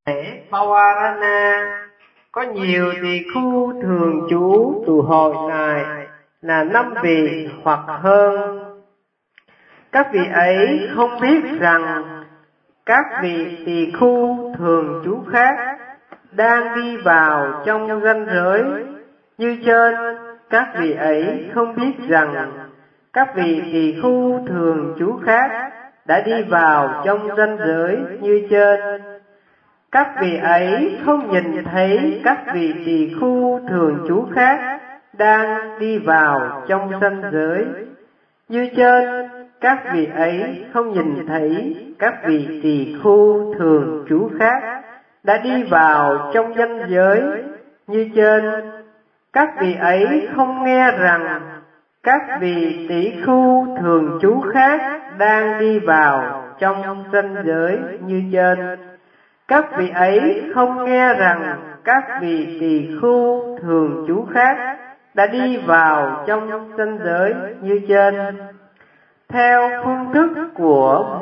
Lễ Pawarana có nhiều tỳ khu thường trú tụ hội lại là 5 vị hoặc hơn. Các vị ấy không biết rằng các vị tỳ khu thường trú khác đang đi vào trong ranh giới như trên. Các vị ấy không biết rằng các vị tỳ khu thường trú khác đã đi vào trong ranh giới như trên. Các vị ấy không nhìn thấy các vị tỳ khu thường trú khác đang đi vào trong ranh giới như trên. Các vị ấy không nhìn thấy các vị tỳ khu thường trú khác đã đi vào trong ranh giới như trên. Các vị ấy không nghe rằng các vị tỳ khu thường trú khác đang đi vào trong ranh giới như trên. Các vị ấy không nghe rằng các vị tỳ khu thường trú khác đã đi vào trong ranh giới như trên. Theo phương thức của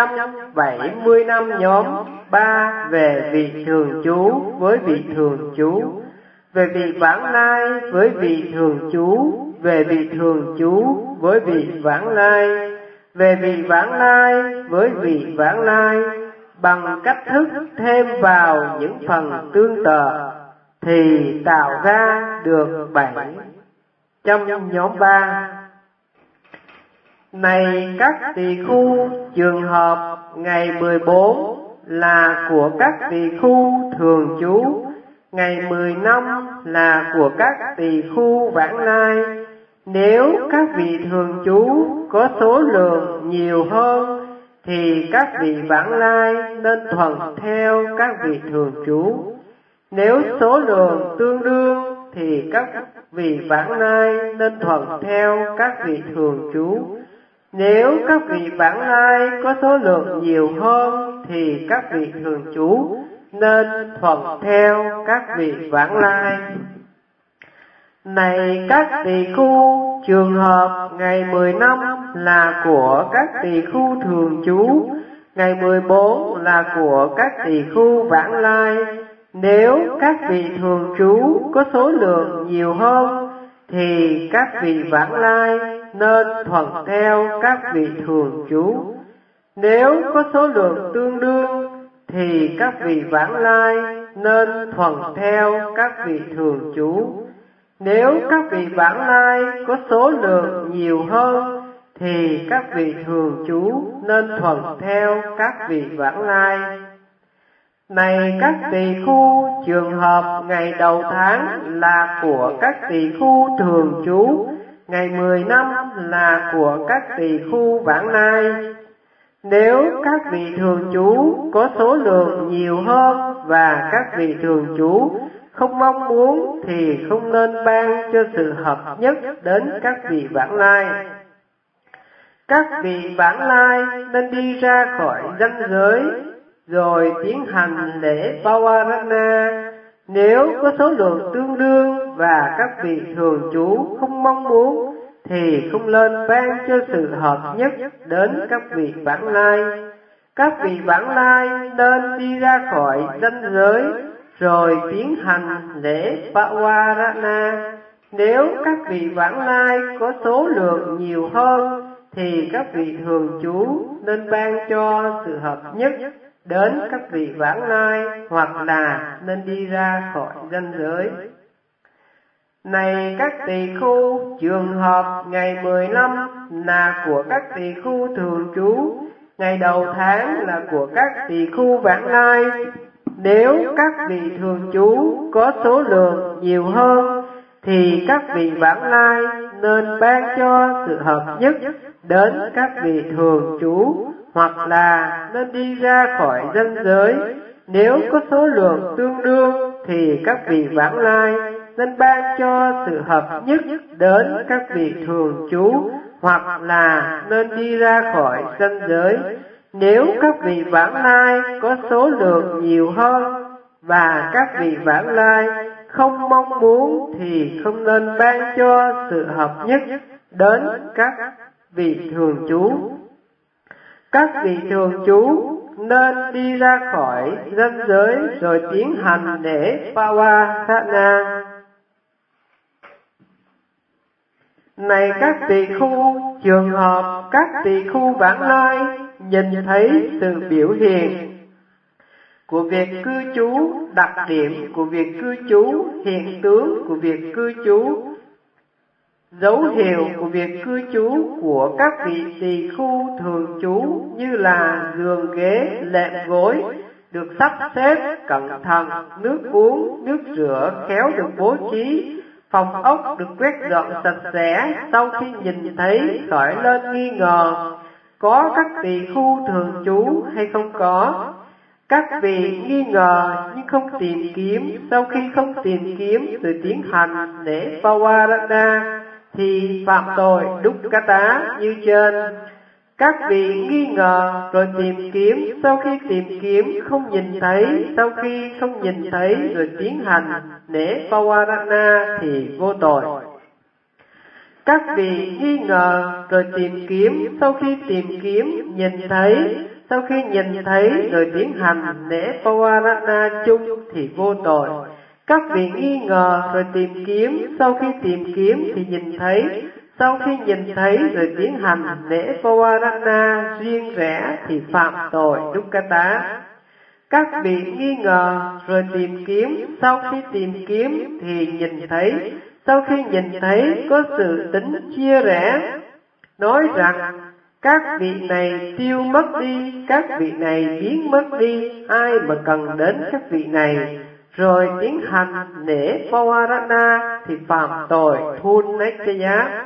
175 nhóm, 3 về vị thường trú với vị thường trú, về vị vãng lai với vị thường trú, về vị thường trú với vị vãng lai, về vị vãng lai với vị vãng lai, bằng cách thức thêm vào những phần tương tự thì tạo ra được 7 trong nhóm 3. Này các tỳ khu, trường hợp ngày 14 là của các tỳ khu thường trú, ngày 15 là của các tỳ khu vãng lai. Nếu các vị thường trú có số lượng nhiều hơn thì các vị vãng lai nên thuận theo các vị thường trú. Nếu số lượng tương đương thì các vị vãng lai nên thuận theo các vị thường trú. Nếu các vị vãng lai có số lượng nhiều hơn thì các vị thường trú nên thuận theo các vị vãng lai. Này các tỳ khu, trường hợp ngày 15 là của các tỳ khu thường trú, ngày 14 là của các tỳ khu vãng lai. Nếu các vị thường trú có số lượng nhiều hơn thì các vị vãng lai nên thuận theo các vị thường trú. Nếu có số lượng tương đương thì các vị vãng lai nên thuận theo các vị thường trú. Nếu các vị vãng lai có số lượng nhiều hơn thì các vị thường trú nên thuận theo các vị vãng lai. Này các tỳ khu, trường hợp ngày đầu tháng là của các tỳ khu thường trú, ngày 10 năm là của các tỳ khu vãng lai. Nếu các vị thường trú có số lượng nhiều hơn và các vị thường trú không mong muốn thì không nên ban cho sự hợp nhất đến các vị vãng lai. Các vị vãng lai nên đi ra khỏi ranh giới rồi tiến hành lễ Pawarana. Nếu có số lượng tương đương và các vị thường trú không mong muốn thì không nên ban cho sự hợp nhất đến các vị vãng lai. Các vị vãng lai nên đi ra khỏi ranh giới rồi tiến hành lễ Pawarana. Nếu các vị vãng lai có số lượng nhiều hơn thì các vị thường trú nên ban cho sự hợp nhất đến các vị vãng lai, hoặc là nên đi ra khỏi ranh giới. Này các tỳ khu, trường hợp ngày 15 là của các tỳ khu thường trú, ngày đầu tháng là của các tỳ khu vãng lai. Nếu các vị thường trú có số lượng nhiều hơn thì các vị vãng lai nên ban cho sự hợp nhất đến các vị thường trú, hoặc là nên đi ra khỏi ranh giới. Nếu có số lượng tương đương thì các vị vãng lai nên ban cho sự hợp nhất đến các vị thường trú, hoặc là nên đi ra khỏi ranh giới. Nếu các vị vãng lai có số lượng nhiều hơn và các vị vãng lai không mong muốn thì không nên ban cho sự hợp nhất đến các vị thường trú. Các vị thường trú nên đi ra khỏi ranh giới rồi tiến hành để Pavarana. Này các tỳ khu, trường hợp các tỳ khu vãng lai nhìn thấy sự biểu hiện của việc cư trú, đặc điểm của việc cư trú, hiện tướng của việc cư trú, dấu hiệu của việc cư trú của các vị tỳ khu thường trú như là giường ghế, lệm gối được sắp xếp cẩn thận, nước uống, nước rửa khéo được bố trí, phòng ốc được quét dọn sạch sẽ. Sau khi nhìn thấy khởi lên nghi ngờ có các tỳ khu thường trú hay không có. Các vị nghi ngờ nhưng không tìm kiếm, sau khi không tìm kiếm rồi tiến hành để Pavarana thì phạm tội Dukkata như trên. Các vị nghi ngờ rồi tìm kiếm, sau khi tìm kiếm không nhìn thấy, sau khi không nhìn thấy rồi tiến hành để Pavarana thì vô tội. Các vị nghi ngờ rồi tìm kiếm, sau khi tìm kiếm nhìn thấy, sau khi nhìn thấy rồi tiến hành để Pavarana chung thì vô tội. Các vị nghi ngờ rồi tìm kiếm, sau khi tìm kiếm thì nhìn thấy, sau khi nhìn thấy rồi tiến hành để Pavarana riêng rẽ thì phạm tội Dukkata. Các vị nghi ngờ rồi tìm kiếm, sau khi tìm kiếm thì nhìn thấy, sau khi nhìn thấy có sự tính chia rẽ, nói rằng các vị này tiêu mất đi, các vị này biến mất đi, ai mà cần đến các vị này, rồi tiến hành để Pavarana thì phạm tội Thunnekaya.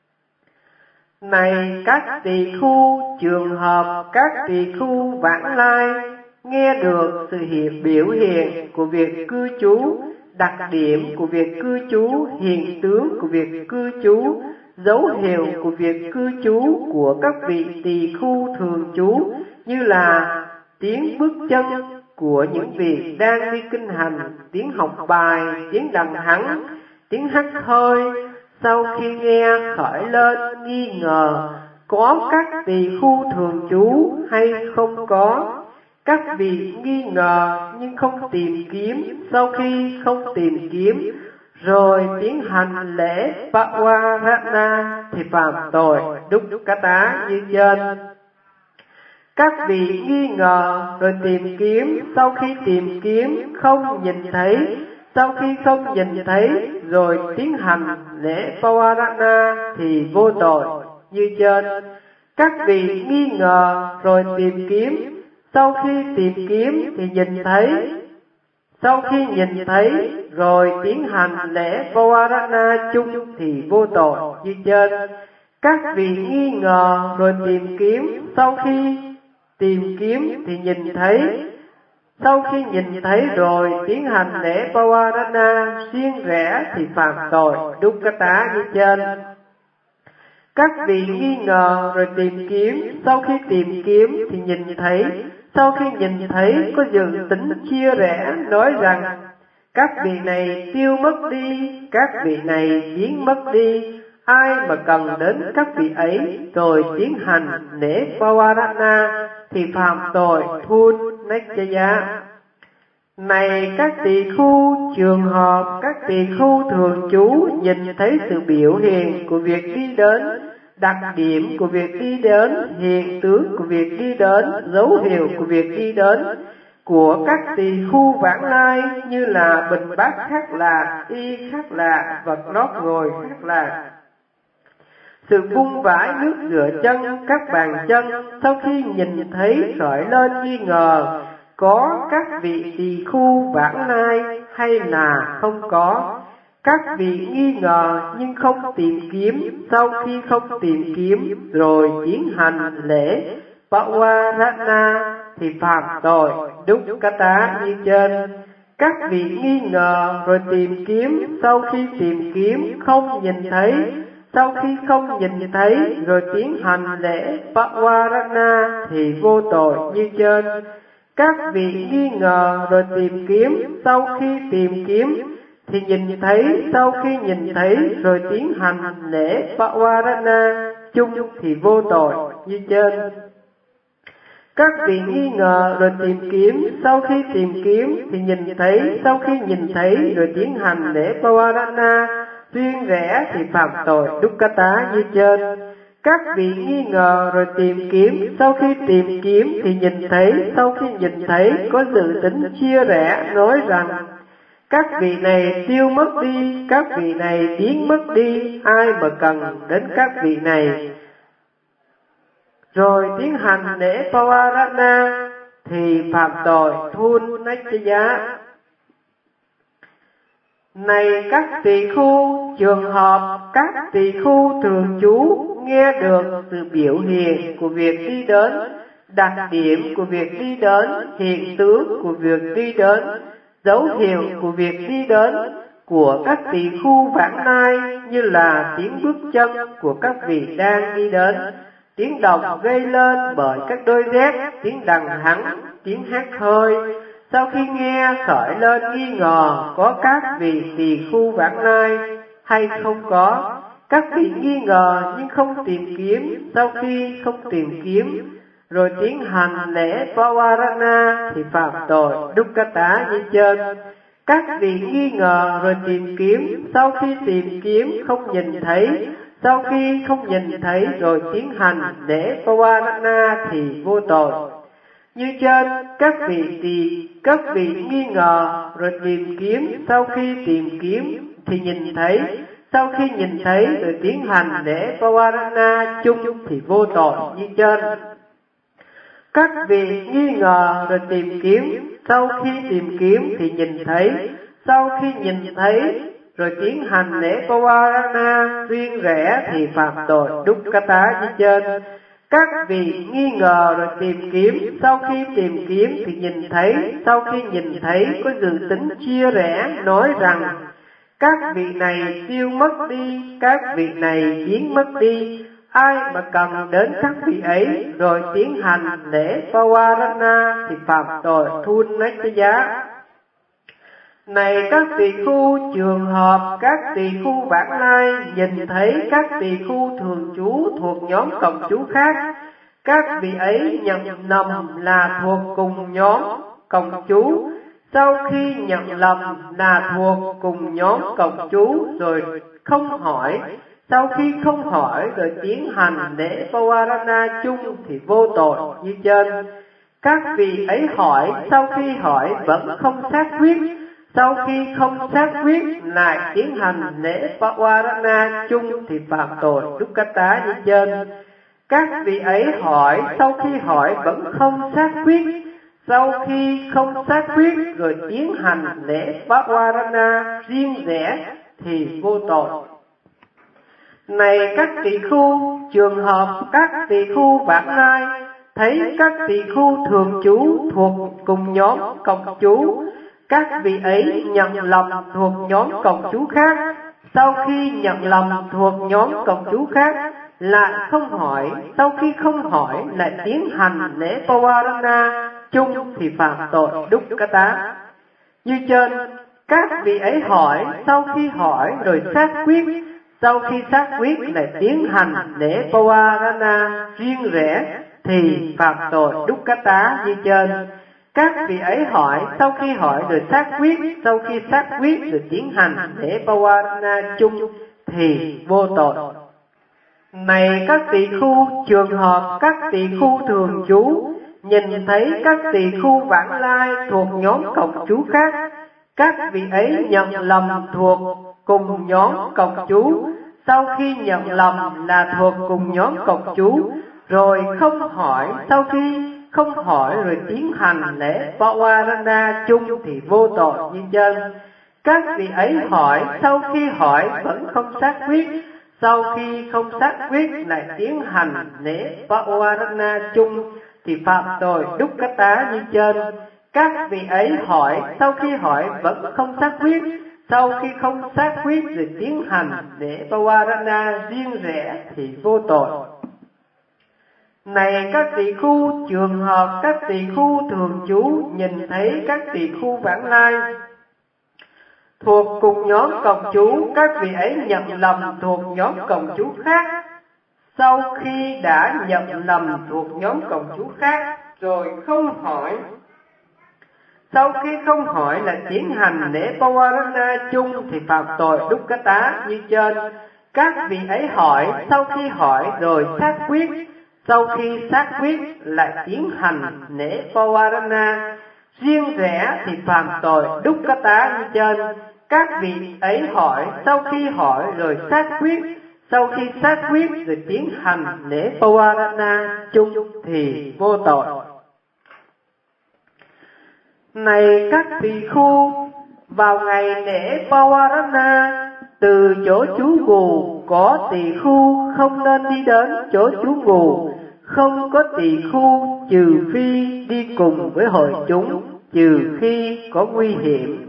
Này các tỳ khu, trường hợp các tỳ khu vãng lai nghe được sự biểu hiện của việc cư trú, đặc điểm của việc cư trú, hiện tướng của việc cư trú, dấu hiệu của việc cư trú của các vị tỳ khu thường trú như là tiếng bước chân của những vị đang đi kinh hành, tiếng học bài, tiếng đằng hắng, tiếng hắt hơi. Sau khi nghe khởi lên nghi ngờ có các tỳ khu thường trú hay không có. Các vị nghi ngờ nhưng không tìm kiếm, sau khi không tìm kiếm rồi tiến hành lễ Pavarana thì phạm tội Dukkata như trên. Các vị nghi ngờ rồi tìm kiếm, sau khi tìm kiếm không nhìn thấy, sau khi không nhìn thấy rồi tiến hành lễ Pavarana thì vô tội như trên. Các vị nghi ngờ rồi tìm kiếm, sau khi tìm kiếm thì nhìn thấy, sau khi nhìn thấy rồi tiến hành lễ Pavarana chung thì vô tội như trên. Các vị nghi ngờ rồi tìm kiếm, sau khi tìm kiếm thì nhìn thấy, sau khi nhìn thấy rồi tiến hành lễ Pavarana riêng rẽ thì phạm tội Dukkata như trên. Các vị nghi ngờ rồi tìm kiếm, sau khi tìm kiếm thì nhìn thấy, sau khi nhìn thấy có dự tính chia rẽ, nói rằng các vị này tiêu mất đi, các vị này biến mất đi, ai mà cần đến các vị ấy, rồi tiến hành lễ Pavarana thì phạm tội Thunnekaya. Này các tỳ khu, trường hợp các tỳ khu thường trú nhìn thấy sự biểu hiện của việc đi đến, đặc điểm của việc đi đến, hiện tướng của việc đi đến, dấu hiệu của việc đi đến của các tỳ khu vãng lai như là bình bát khác lạ, y khác lạ, vật lót ngồi khác lạ, sự vung vãi nước rửa chân, các bàn chân. Sau khi nhìn thấy khởi lên nghi ngờ có các vị tỳ khu vãng lai hay là không có. Các vị nghi ngờ nhưng không tìm kiếm, sau khi không tìm kiếm rồi tiến hành lễ Pavarana thì phạm tội Dukkata như trên. Các vị nghi ngờ rồi tìm kiếm, sau khi tìm kiếm không nhìn thấy, sau khi không nhìn thấy rồi tiến hành lễ Pavarana thì vô tội như trên. Các vị nghi ngờ rồi tìm kiếm, sau khi tìm kiếm thì nhìn thấy, sau khi nhìn thấy rồi tiến hành lễ Pavarana chung thì vô tội như trên. Các vị nghi ngờ rồi tìm kiếm, sau khi tìm kiếm thì nhìn thấy, sau khi nhìn thấy rồi tiến hành lễ Pavarana, riêng rẽ thì phạm tội Dukkata như trên. Các vị nghi ngờ rồi tìm kiếm, sau khi tìm kiếm thì nhìn thấy, sau khi nhìn thấy có dự tính chia rẽ, nói rằng các vị này tiêu mất đi, các vị này biến mất đi, ai mà cần đến các vị này. Rồi tiến hành lễ Pavarana thì phạm tội Thun Nách-giá. Này các tỳ khu, trường hợp các tỳ khu thường trú nghe được sự biểu hiện của việc đi đến, đặc điểm của việc đi đến, hiện tướng của việc đi đến, dấu hiệu của việc đi đến của các tỳ khu vãng lai, như là tiếng bước chân của các vị đang đi đến, tiếng động gây lên bởi các đôi dép, tiếng đằng hắng, tiếng hát hơi. Sau khi nghe khởi lên nghi ngờ có các vị tỳ khu vãng lai hay không có, các vị nghi ngờ nhưng không tìm kiếm, sau khi không tìm kiếm rồi tiến hành lễ Pavarana thì phạm tội Dukkata như trên. Các vị nghi ngờ rồi tìm kiếm, sau khi tìm kiếm không nhìn thấy, sau khi không nhìn thấy rồi tiến hành lễ Pavarana thì vô tội. Như trên, các vị nghi ngờ rồi tìm kiếm, sau khi tìm kiếm thì nhìn thấy, sau khi nhìn thấy rồi tiến hành lễ Pavarana chung thì vô tội như trên. Các vị nghi ngờ rồi tìm kiếm, sau khi tìm kiếm thì nhìn thấy, sau khi nhìn thấy rồi tiến hành lễ Pavarana riêng rẽ thì phạm tội Dukkata như trên. Các vị nghi ngờ rồi tìm kiếm, sau khi tìm kiếm thì nhìn thấy, sau khi nhìn thấy có dự tính chia rẽ, nói rằng các vị này tiêu mất đi, các vị này biến mất đi, ai mà cần đến các vị ấy, rồi tiến hành lễ Pavarana thì phạm tội Thun Nách-giá. Này các tỳ khu, trường hợp các tỳ khu vãng lai nhìn thấy các tỳ khu thường trú thuộc nhóm cộng trú khác, các vị ấy nhận lầm là thuộc cùng nhóm cộng trú. Sau khi nhận lầm là thuộc cùng nhóm cộng trú rồi không hỏi, sau khi không hỏi rồi tiến hành lễ Pavarana chung thì vô tội như trên. Các vị ấy hỏi, sau khi hỏi vẫn không xác quyết, sau khi không xác quyết lại tiến hành lễ Pavarana chung thì phạm tội Dukkata như trên. Các vị ấy hỏi, sau khi hỏi vẫn không xác quyết, sau khi không xác quyết rồi tiến hành lễ Pavarana riêng rẽ thì vô tội. Này các tỳ khu, trường hợp các tỳ khu vãng lai thấy các tỳ khu thường trú thuộc cùng nhóm cộng trú, các vị ấy nhận lầm thuộc nhóm cộng trú khác, sau khi nhận lầm thuộc nhóm cộng trú khác lại không hỏi, sau khi không hỏi lại tiến hành lễ Pavarana chung thì phạm tội Dukkata. Như trên, các vị ấy hỏi, sau khi hỏi rồi xác quyết, sau khi xác quyết lại tiến hành lễ Pavarana riêng rẽ thì phạm tội Dukkata như trên. Các vị ấy hỏi, sau khi hỏi rồi xác quyết, sau khi xác quyết rồi tiến hành lễ Pavarana chung thì vô tội. Này các tỳ khu, trường hợp các tỳ khu thường trú nhìn thấy các tỳ khu vãng lai thuộc nhóm cộng trú khác, các vị ấy nhận lầm thuộc cùng nhóm cộng trú, sau khi nhận lầm là thuộc cùng nhóm cộng trú rồi không hỏi, sau khi không hỏi rồi tiến hành lễ Pavarana chung thì vô tội như trên. Các vị ấy hỏi, sau khi hỏi vẫn không xác quyết, sau khi không xác quyết lại tiến hành lễ Pavarana chung thì phạm tội Dukkata như trên. Các vị ấy hỏi, sau khi hỏi vẫn không xác quyết, sau khi không xác quyết rồi tiến hành lễ Pavarana riêng rẽ thì vô tội. Này các tỳ khu, trường hợp các tỳ khu thường trú nhìn thấy các tỳ khu vãng lai thuộc cùng nhóm cộng trú, các vị ấy nhận lầm thuộc nhóm cộng trú khác, sau khi đã nhận lầm thuộc nhóm cộng trú khác rồi không hỏi. Sau khi không hỏi là tiến hành lễ Pavarana chung thì phạm tội Dukkata như trên. Các vị ấy hỏi, sau khi hỏi rồi xác quyết, sau khi xác quyết lại tiến hành lễ Pavarana. Riêng rẽ thì phạm tội Dukkata như trên. Các vị ấy hỏi, sau khi hỏi rồi xác quyết, sau khi xác quyết rồi tiến hành lễ Pavarana chung thì vô tội. Này các tỳ khu, vào ngày lễ Pavarana, từ chỗ trú ngụ có tỳ khu không nên đi đến chỗ trú ngụ, không có tỳ khu trừ phi đi cùng với hội chúng, trừ khi có nguy hiểm.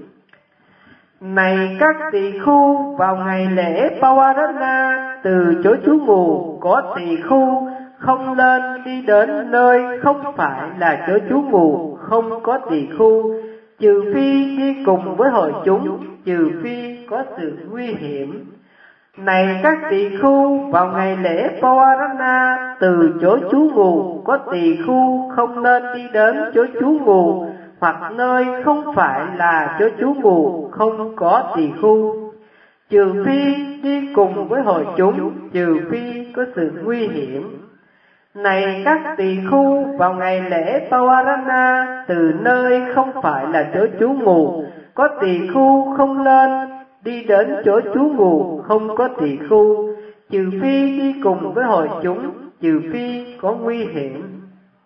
Này các tỳ khu, vào ngày lễ Pavarana, từ chỗ trú ngụ có tỳ khu không nên đi đến nơi không phải là chỗ trú ngụ không có tỳ khu, trừ phi đi cùng với hội chúng, trừ phi có sự nguy hiểm. Này các tỳ khu, vào ngày lễ Pavarana, từ chỗ trú ngụ có tỳ khu không nên đi đến chỗ trú ngụ hoặc nơi không phải là chỗ trú ngụ không có tỳ khu, trừ phi đi cùng với hội chúng, trừ phi có sự nguy hiểm. Này các tỳ khu, vào ngày lễ Pavarana, từ nơi không phải là chỗ trú ngụ có tỳ khu không nên đi đến chỗ trú ngụ không có tỳ khu, trừ phi đi cùng với hội chúng, trừ phi có nguy hiểm.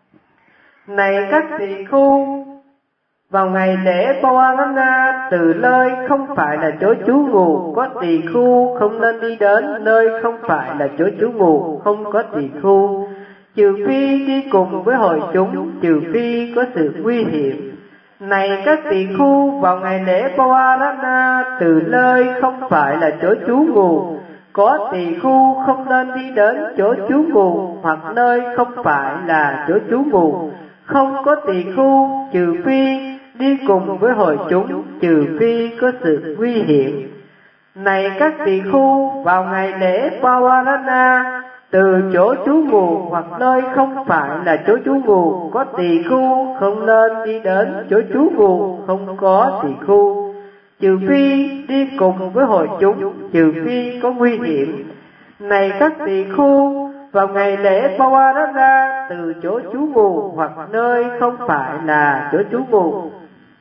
Này các tỳ khu, vào ngày lễ Pavarana, từ nơi không phải là chỗ trú ngụ có tỳ khu không nên đi đến nơi không phải là chỗ trú ngụ không có tỳ khu, trừ phi đi cùng với hội chúng, trừ phi có sự nguy hiểm. Này các tỳ khu, vào ngày lễ Pavarana, từ nơi không phải là chỗ trú ngụ có tỳ khu không nên đi đến chỗ trú ngụ hoặc nơi không phải là chỗ trú ngụ không có tỳ khu, trừ phi đi cùng với hội chúng, trừ phi có sự nguy hiểm. Này các tỳ khu, vào ngày lễ Pavarana, từ chỗ trú ngụ hoặc nơi không phải là chỗ trú ngụ có tỳ khu không nên đi đến chỗ trú ngụ không có tỳ khu, trừ phi đi cùng với hội chúng, trừ phi có nguy hiểm. Này các tỳ khu, vào ngày lễ Pavarana, từ chỗ trú ngụ hoặc nơi không phải là chỗ trú ngụ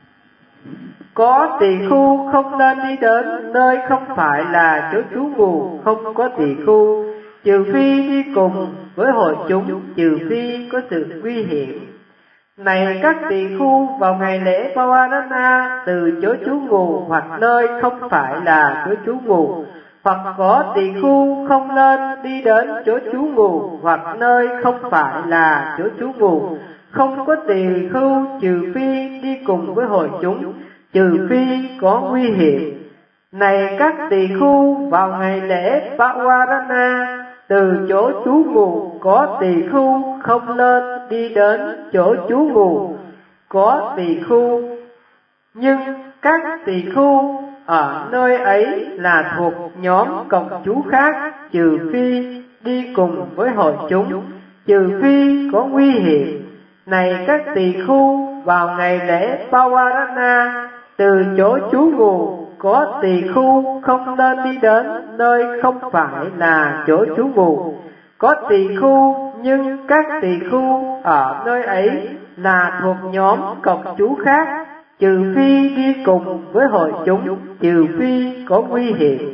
có tỳ khu không nên đi đến nơi không phải là chỗ trú ngụ không có tỳ khu, trừ phi đi cùng với hội chúng, trừ phi có sự nguy hiểm. Này các tỳ khu, vào ngày lễ Pavarana, từ chỗ trú ngụ hoặc nơi không phải là chỗ trú ngụ hoặc có tỳ khu không nên đi đến chỗ trú ngụ hoặc nơi không phải là chỗ trú ngụ không có tỳ khu, trừ phi đi cùng với hội chúng, trừ phi có nguy hiểm. Này các tỳ khu, vào ngày lễ Pavarana, từ chỗ trú ngụ có tỳ khu không nên đi đến chỗ trú ngụ có tỳ khu, nhưng các tỳ khu ở nơi ấy là thuộc nhóm cộng trú khác, trừ phi đi cùng với hội chúng, trừ phi có nguy hiểm. Này các tỳ khu, vào ngày lễ Pavarana, từ chỗ trú ngụ có tỳ khu không nên đi đến nơi không phải là chỗ trú ngụ có tỳ khu, nhưng các tỳ khu ở nơi ấy là thuộc nhóm cộng trú khác, trừ phi đi cùng với hội chúng, trừ phi có nguy hiểm.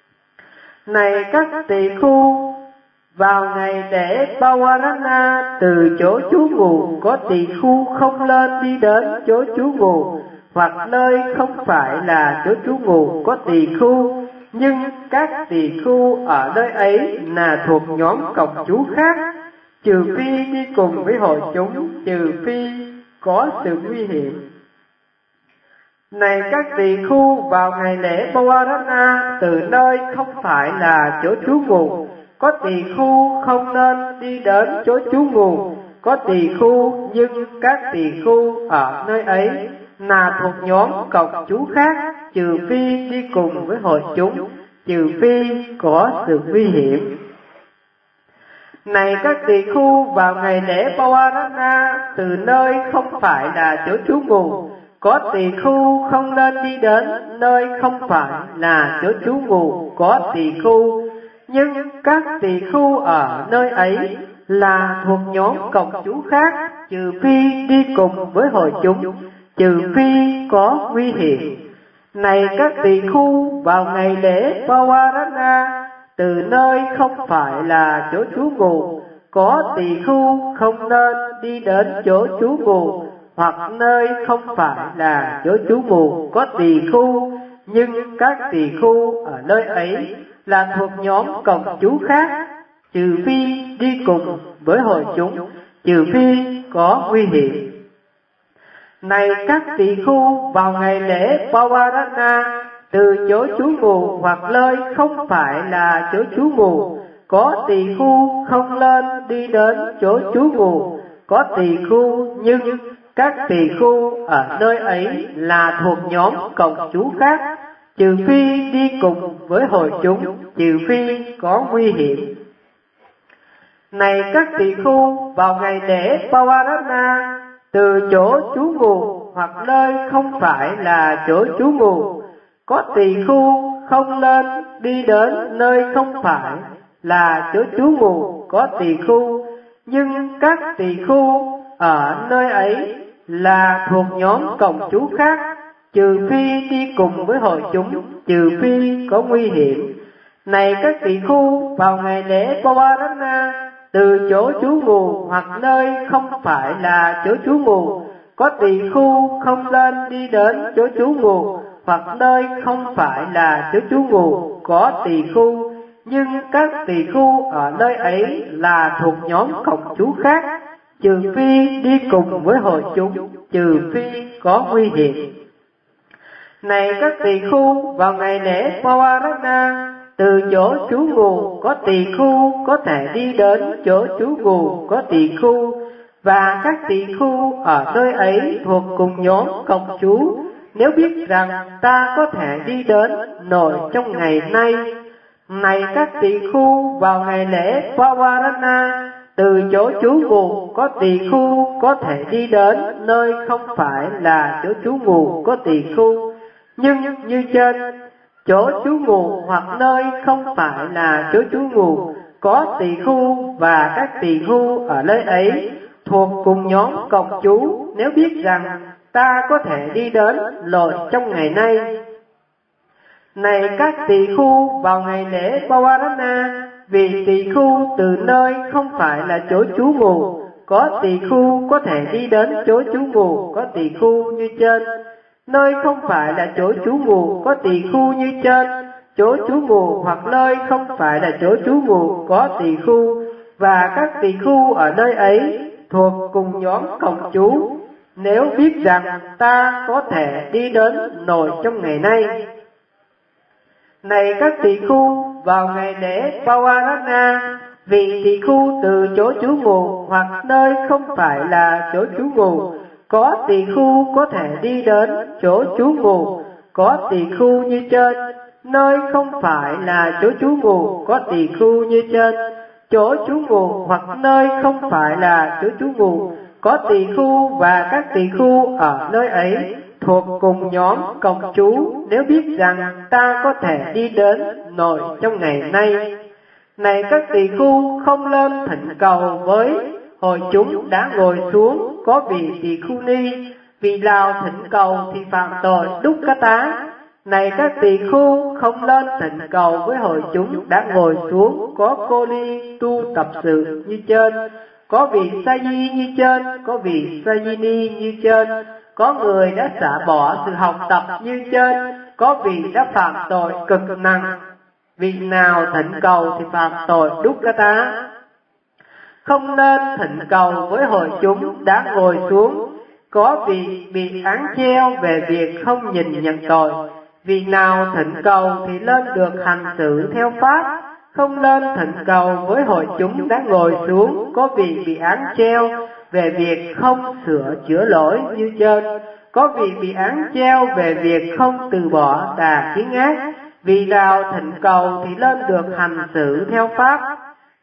Này các tỳ khu, vào ngày lễ Pavarana, từ chỗ trú ngụ có tỳ khu không nên đi đến chỗ trú ngụ hoặc nơi không phải là chỗ trú ngụ có tỳ khu, nhưng các tỳ khu ở nơi ấy là thuộc nhóm cộng trú khác, trừ phi đi cùng với hội chúng, trừ phi có sự nguy hiểm. Này các tỳ khu, vào ngày lễ Pavarana, từ nơi không phải là chỗ trú ngụ có tỳ khu không nên đi đến chỗ trú ngụ có tỳ khu, nhưng các tỳ khu ở nơi ấy là thuộc nhóm cộng trú khác, trừ phi đi cùng với hội chúng, trừ phi có sự nguy hiểm. Này các tỳ khưu, vào ngày lễ Pawarana, từ nơi không phải là chỗ trú ngụ, có tỳ khưu không nên đi đến nơi không phải là chỗ trú ngụ có tỳ khưu, nhưng các tỳ khưu ở nơi ấy là thuộc nhóm cộng trú khác, trừ phi đi cùng với hội chúng, trừ phi có nguy hiểm. Này các tỳ khưu, vào ngày lễ Pawarana, từ nơi không phải là chỗ trú ngụ, có tỳ khưu không nên đi đến chỗ trú ngụ, hoặc nơi không phải là chỗ trú ngụ có tỳ khưu, nhưng các tỳ khưu ở nơi ấy là thuộc nhóm cộng trú khác, trừ phi đi cùng với hội chúng, trừ phi có nguy hiểm. Này các tỳ khưu, vào ngày lễ Pawarana, từ chỗ trú ngụ hoặc nơi không phải là chỗ trú ngụ, có tỳ khưu không nên đi đến chỗ trú ngụ có tỳ khưu, nhưng các tỳ khưu ở nơi ấy là thuộc nhóm cộng trú khác, trừ phi đi cùng với hội chúng, trừ phi có nguy hiểm. Này các tỳ khưu, vào ngày lễ Pawarana, từ chỗ trú ngụ hoặc nơi không phải là chỗ trú ngụ, có tỳ khưu không nên đi đến nơi không phải là chỗ trú ngụ có tỳ khưu, nhưng các tỳ khưu ở nơi ấy là thuộc nhóm cộng trú khác, trừ phi đi cùng với hội chúng, trừ phi có nguy hiểm. Này các tỳ khưu, vào ngày lễ Pawarana, từ chỗ trú ngụ hoặc nơi không phải là chỗ trú ngụ, có tỳ khưu không nên đi đến chỗ trú ngụ hoặc nơi không phải là chỗ trú ngụ có tỳ khưu, nhưng các tỳ khưu ở nơi ấy là thuộc nhóm cộng trú khác, trừ phi đi cùng với hội chúng, trừ phi có nguy hiểm. Này các tỳ khưu, vào ngày lễ Pawarana, từ chỗ trú ngụ có tỳ khưu có thể đi đến chỗ trú ngụ có tỳ khưu, và các tỳ khưu ở nơi ấy thuộc cùng nhóm cộng trú, nếu biết rằng ta có thể đi đến nổi trong ngày nay. Này các tỳ khưu, vào ngày lễ Pawarana, từ chỗ trú ngụ có tỳ khưu có thể đi đến nơi không phải là chỗ trú ngụ có tỳ khưu, nhưng như trên, chỗ trú ngụ hoặc nơi không phải là chỗ trú ngụ có tỳ khưu và các tỳ khưu ở nơi ấy thuộc cùng nhóm cộng trú, nếu biết rằng ta có thể đi đến lội trong ngày nay. Này các tỳ khưu, vào ngày lễ Pawarana, vì tỳ khưu từ nơi không phải là chỗ trú ngụ có tỳ khưu có thể đi đến chỗ trú ngụ có tỳ khưu như trên, nơi không phải là chỗ trú ngụ có tỳ khưu như trên, chỗ trú ngụ hoặc nơi không phải là chỗ trú ngụ có tỳ khưu và các tỳ khưu ở nơi ấy thuộc cùng nhóm cộng trú, nếu biết rằng ta có thể đi đến nổi trong ngày nay. Này các tỳ khưu, vào ngày lễ Pawarana, vì tỳ khưu từ chỗ trú ngụ hoặc nơi không phải là chỗ trú ngụ có tỳ khưu có thể đi đến chỗ trú ngụ có tỳ khưu như trên, nơi không phải là chỗ trú ngụ có tỳ khưu như trên, chỗ trú ngụ hoặc nơi không phải là chỗ trú ngụ có tỳ khưu và các tỳ khưu ở nơi ấy thuộc cùng nhóm cộng trú, nếu biết rằng ta có thể đi đến nổi trong ngày nay. Này các tỳ khưu, không nên thỉnh cầu với hội chúng đã ngồi xuống có vị tỳ khưu ni, vì nào thỉnh cầu thì phạm tội Dukkata. Này các tỳ khưu, không nên thỉnh cầu với hội chúng đã ngồi xuống có cô ni tu tập sự như trên, có vị sa di như trên, có vị sa di ni như trên, có người đã xả bỏ sự học tập như trên, có vị đã phạm tội cực nặng. Vị nào thỉnh cầu thì phạm tội Dukkata. Không nên thỉnh cầu với hội chúng đã ngồi xuống có vị bị án treo về việc không nhìn nhận tội. Vị nào thỉnh cầu thì nên được hành xử theo pháp. Không nên thỉnh cầu với hội chúng đã ngồi xuống có vị bị án treo về việc không sửa chữa lỗi như trên, có vị bị án treo về việc không từ bỏ đà kiến ác. Vì nào thỉnh cầu thì nên được hành xử theo pháp.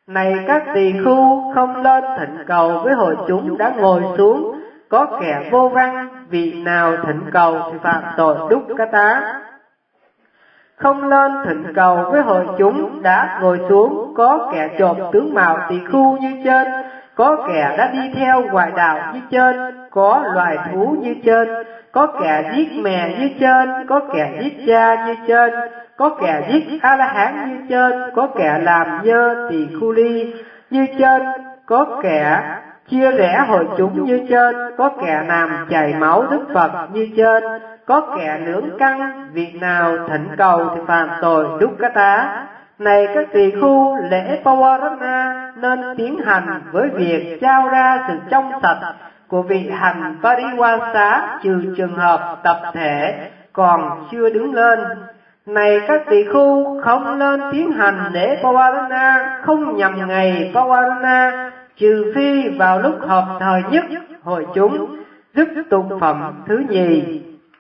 Này các tỳ khưu, không lên thỉnh cầu với hội chúng đã ngồi xuống, có kẻ vô văn, vị nào thỉnh cầu thì phạm tội đúc cá tá. Không lên thỉnh cầu với hội chúng đã ngồi xuống, có kẻ trộm tướng mạo tỳ khưu như trên, có kẻ đã đi theo ngoại đạo như trên, có loài thú như trên, có kẻ giết mẹ như trên, có kẻ giết cha như trên, có kẻ giết A-la-hán như trên, có kẻ làm dơ tỳ khưu ly như trên, có kẻ chia rẽ hội chúng như trên, có kẻ làm chảy máu Đức Phật như trên, có kẻ nướng căng, việc nào thỉnh cầu thì phạm tội đúc cá tá. Này các tỳ khưu, lễ Pawarana nên tiến hành với việc trao ra sự trong sạch của vị hành Pariwasa, trừ trường hợp tập thể còn chưa đứng lên. Này các tỳ khưu, không nên tiến hành lễ Pawarana không nhằm ngày Pawarana, trừ phi vào lúc hợp thời nhất hội chúng, dứt tục phẩm thứ nhì.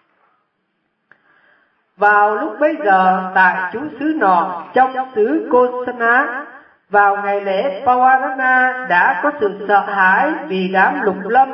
Vào lúc bấy giờ tại chú xứ nọ trong xứ Kosana, vào ngày lễ Pawarana đã có sự sợ hãi vì đám lục lâm.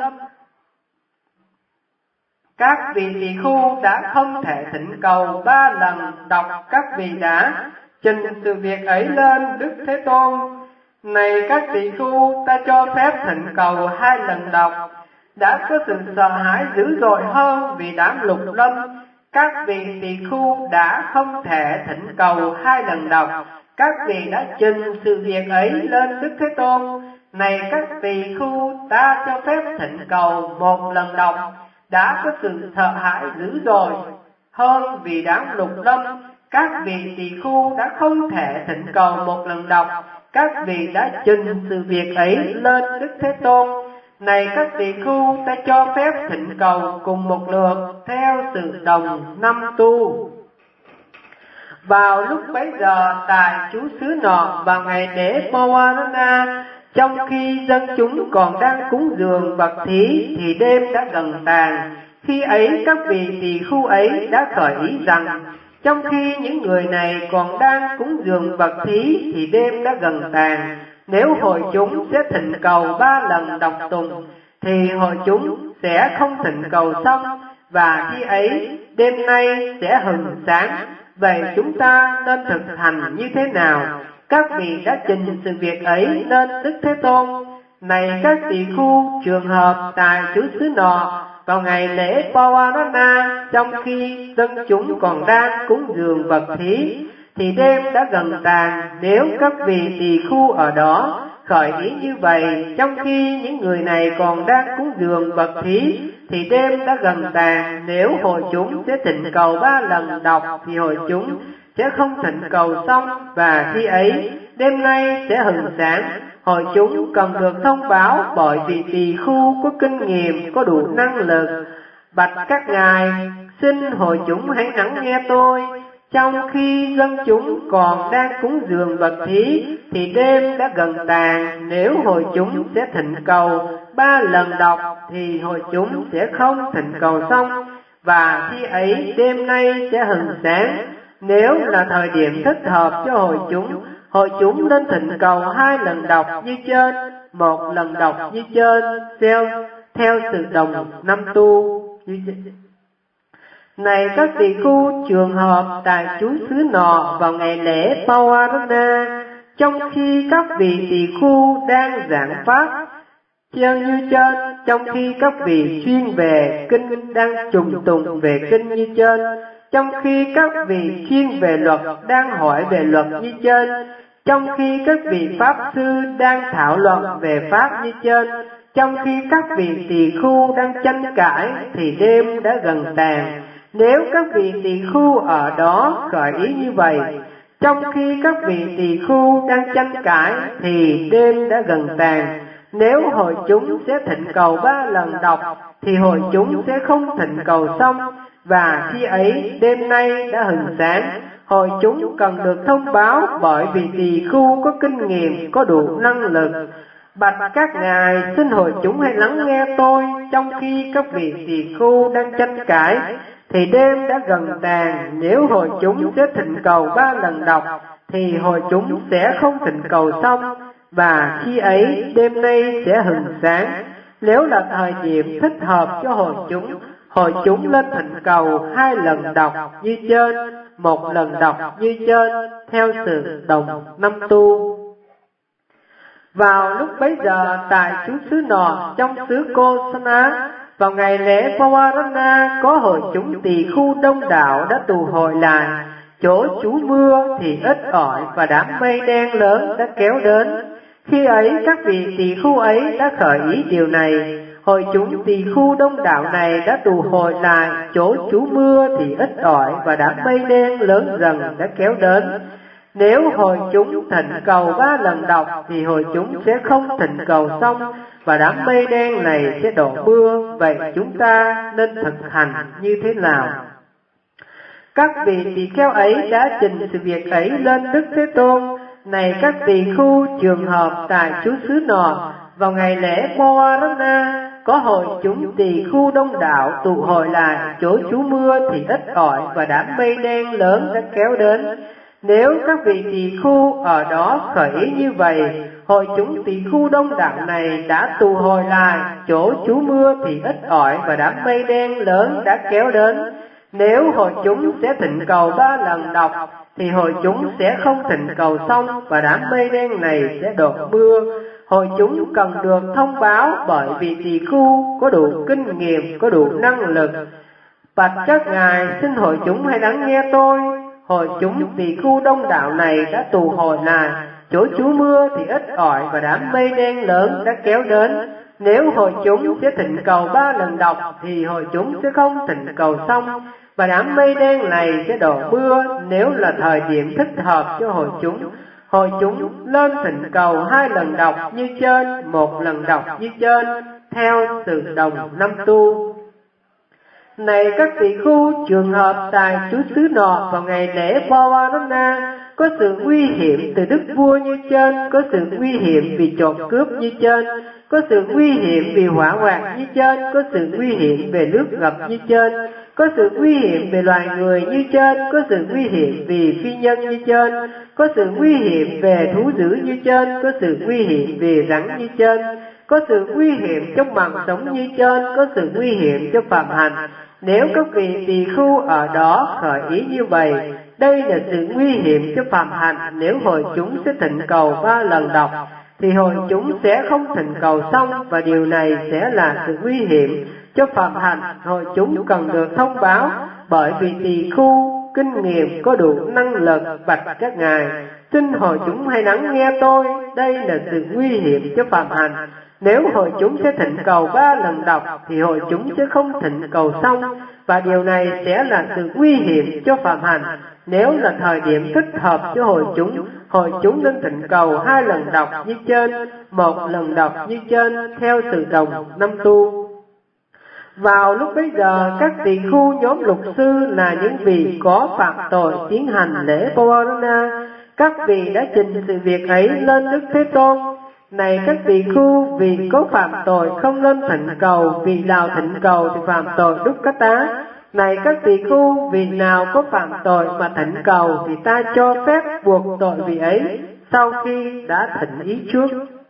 Các vị tỳ khưu đã không thể thỉnh cầu 3 lần đọc, các vị đã trình sự việc ấy lên Đức Thế Tôn. Này các tỳ khưu, ta cho phép thỉnh cầu 2 lần đọc. Đã có sự sợ hãi dữ dội hơn vì đám lục lâm. Các vị tỳ khưu đã không thể thỉnh cầu 2 lần đọc. Các vị đã trình sự việc ấy lên Đức Thế Tôn. Này các tỳ khưu, ta cho phép thỉnh cầu 1 lần đọc. Đã có sự sợ hãi dữ dội hơn vì đám lục lâm. Các vị tỳ khưu đã không thể thỉnh cầu 1 lần đọc. Các vị đã trình sự việc ấy lên Đức Thế Tôn. Này các tỳ khưu, ta cho phép thỉnh cầu cùng một lượt theo sự đồng 5 tu. Vào lúc bấy giờ tại chú xứ nọ, vào ngày lễ Pawarana, trong khi dân chúng còn đang cúng dường vật thí thì đêm đã gần tàn. Khi ấy các vị tỳ khưu ấy đã khởi ý rằng, trong khi những người này còn đang cúng dường vật thí thì đêm đã gần tàn. Nếu hội chúng sẽ thỉnh cầu 3 lần đọc tùng thì hội chúng sẽ không thỉnh cầu xong, và khi ấy đêm nay sẽ hừng sáng. Vậy chúng ta nên thực hành như thế nào? Các vị đã trình sự việc ấy lên Đức Thế Tôn. Này các tỳ khưu, trường hợp tại xứ xứ nọ, vào ngày lễ Pawarana, trong khi dân chúng còn đang cúng dường vật thí thì đêm đã gần tàn. Nếu các vị tỳ khưu ở đó khởi ý như vậy, trong khi những người này còn đang cúng dường vật thí thì đêm đã gần tàn. Nếu hội chúng sẽ thỉnh cầu 3 lần đọc thì hội chúng sẽ không thỉnh cầu xong, và khi ấy đêm nay sẽ hừng sáng. Hội chúng cần được thông báo bởi vị tỳ khưu có kinh nghiệm, có đủ năng lực. Bạch các ngài, xin hội chúng hãy lắng nghe tôi. Trong khi dân chúng còn đang cúng dường vật thí thì đêm đã gần tàn. Nếu hội chúng sẽ thỉnh cầu 3 lần đọc thì hội chúng sẽ không thỉnh cầu xong, và khi ấy đêm nay sẽ hừng sáng. Nếu là thời điểm thích hợp cho hội chúng nên thỉnh cầu 2 lần đọc như trên, 1 lần đọc như trên, theo sự đồng 5 tu. Này các tỳ khưu, trường hợp tại chú xứ nọ, vào ngày lễ Pawarana, trong khi các vị tỳ khưu đang giảng pháp như trên, trong khi các vị chuyên về kinh đang trùng tùng về kinh như trên, trong khi các vị chuyên về luật đang hỏi về luật như trên, trong khi các vị pháp sư đang thảo luận về pháp như trên, trong khi các vị tỳ khưu đang tranh cãi thì đêm đã gần tàn. Nếu các vị tỳ khưu ở đó khởi ý như vậy, trong khi các vị tỳ khưu đang tranh cãi thì đêm đã gần tàn. Nếu hội chúng sẽ thỉnh cầu 3 lần đọc thì hội chúng sẽ không thỉnh cầu xong, và khi ấy đêm nay đã hừng sáng. Hội chúng cần được thông báo bởi vì tỳ khưu có kinh nghiệm, có đủ năng lực. Bạch các ngài, xin hội chúng hãy lắng nghe tôi. Trong khi các vị tỳ khưu đang tranh cãi thì đêm đã gần tàn. Nếu hội chúng sẽ thỉnh cầu 3 lần đọc thì hội chúng sẽ không thỉnh cầu xong, và khi ấy đêm nay sẽ hừng sáng. Nếu là thời điểm thích hợp cho hội chúng lên thỉnh cầu 2 lần đọc như trên, 1 lần đọc như trên, theo sự đồng năm tu. Vào lúc bấy giờ tại chú xứ Nọ trong xứ Kosana, vào ngày lễ Pawarana, có hội chúng tỳ khu đông đảo đã tụ hội lại. Chỗ trú mưa thì ít ỏi và đám mây đen lớn đã kéo đến. Khi ấy các vị tỳ khu ấy đã khởi ý điều này. Hội chúng tỳ khu đông đảo này đã tụ hội lại. Chỗ trú mưa thì ít ỏi và đám mây đen lớn dần đã kéo đến. Nếu hội chúng thỉnh cầu 3 lần đọc thì hội chúng sẽ không thỉnh cầu xong và đám mây đen này sẽ đổ mưa. Vậy chúng ta nên thực hành như thế nào? Các vị tỳ kheo ấy đã trình sự việc ấy lên Đức Thế Tôn. Này các tỳ khu, trường hợp tại chú xứ Nọ, vào ngày lễ Pawarana, có hội chúng tỳ khu đông đảo tụ hội lại. Chỗ trú mưa thì ít ỏi và đám mây đen lớn đã kéo đến. Nếu các vị tỳ khu ở đó khởi ý như vậy, hội chúng tỳ khu đông đảo này đã tụ hội lại. Chỗ trú mưa thì ít ỏi và đám mây đen lớn đã kéo đến. Nếu hội chúng sẽ thỉnh cầu 3 lần đọc thì hội chúng sẽ không thỉnh cầu xong và đám mây đen này sẽ đổ mưa. Hội chúng cần được thông báo bởi vì tỳ khu có đủ kinh nghiệm, có đủ năng lực. Bạch các ngài, xin hội chúng hãy lắng nghe tôi. Hội chúng tỳ khu đông đảo này đã tụ hội lại. Chỗ trú mưa thì ít ỏi và đám mây đen lớn đã kéo đến. Nếu hội chúng sẽ thỉnh cầu 3 lần đọc thì hội chúng sẽ không thỉnh cầu xong và đám mây đen này sẽ đổ mưa. Nếu là thời điểm thích hợp cho hội chúng lên thỉnh cầu 2 lần đọc như trên, 1 lần đọc như trên, theo sự đồng năm tu. Này các tỳ khu, trường hợp tại chú xứ Nọ vào ngày lễ Pawarana, có sự nguy hiểm từ đức vua như trên, có sự nguy hiểm vì trộm cướp như trên, có sự nguy hiểm vì hỏa hoạn như trên, có sự nguy hiểm về nước ngập như trên, có sự nguy hiểm về loài người như trên, có sự nguy hiểm vì phi nhân như trên, có sự nguy hiểm về thú dữ như trên, có sự nguy hiểm về rắn như trên, có sự nguy hiểm trong mạng sống như trên, có sự nguy hiểm cho phạm hạnh. Nếu các vị tỳ khu ở đó khởi ý như vậy, đây là sự nguy hiểm cho phạm hạnh. Nếu hội chúng sẽ thỉnh cầu 3 lần đọc thì hội chúng sẽ không thỉnh cầu xong và điều này sẽ là sự nguy hiểm cho phạm hạnh. Hội chúng cần được thông báo bởi vì tỳ khu kinh nghiệm có đủ năng lực. Bạch các ngài, xin hội chúng hãy lắng nghe tôi, đây là sự nguy hiểm cho phạm hạnh. Nếu hội chúng sẽ thỉnh cầu 3 lần đọc thì hội chúng sẽ không thỉnh cầu xong và điều này sẽ là sự nguy hiểm cho phạm hạnh. Nếu là thời điểm thích hợp cho hội chúng nên thỉnh cầu 2 lần đọc như trên, 1 lần đọc như trên, theo sự đồng năm tu. Vào lúc bấy giờ, các tỳ khu nhóm lục sư là những vị có phạm tội tiến hành lễ Pawarana. Các vị đã trình sự việc ấy lên Đức Thế Tôn. Này các tỳ khu, vì có phạm tội không nên thỉnh cầu, vì nào thỉnh cầu thì phạm tội Dukkata. Này các tỳ khu, vì nào có phạm tội mà thỉnh cầu thì ta cho phép buộc tội vị ấy sau khi đã thỉnh ý trước.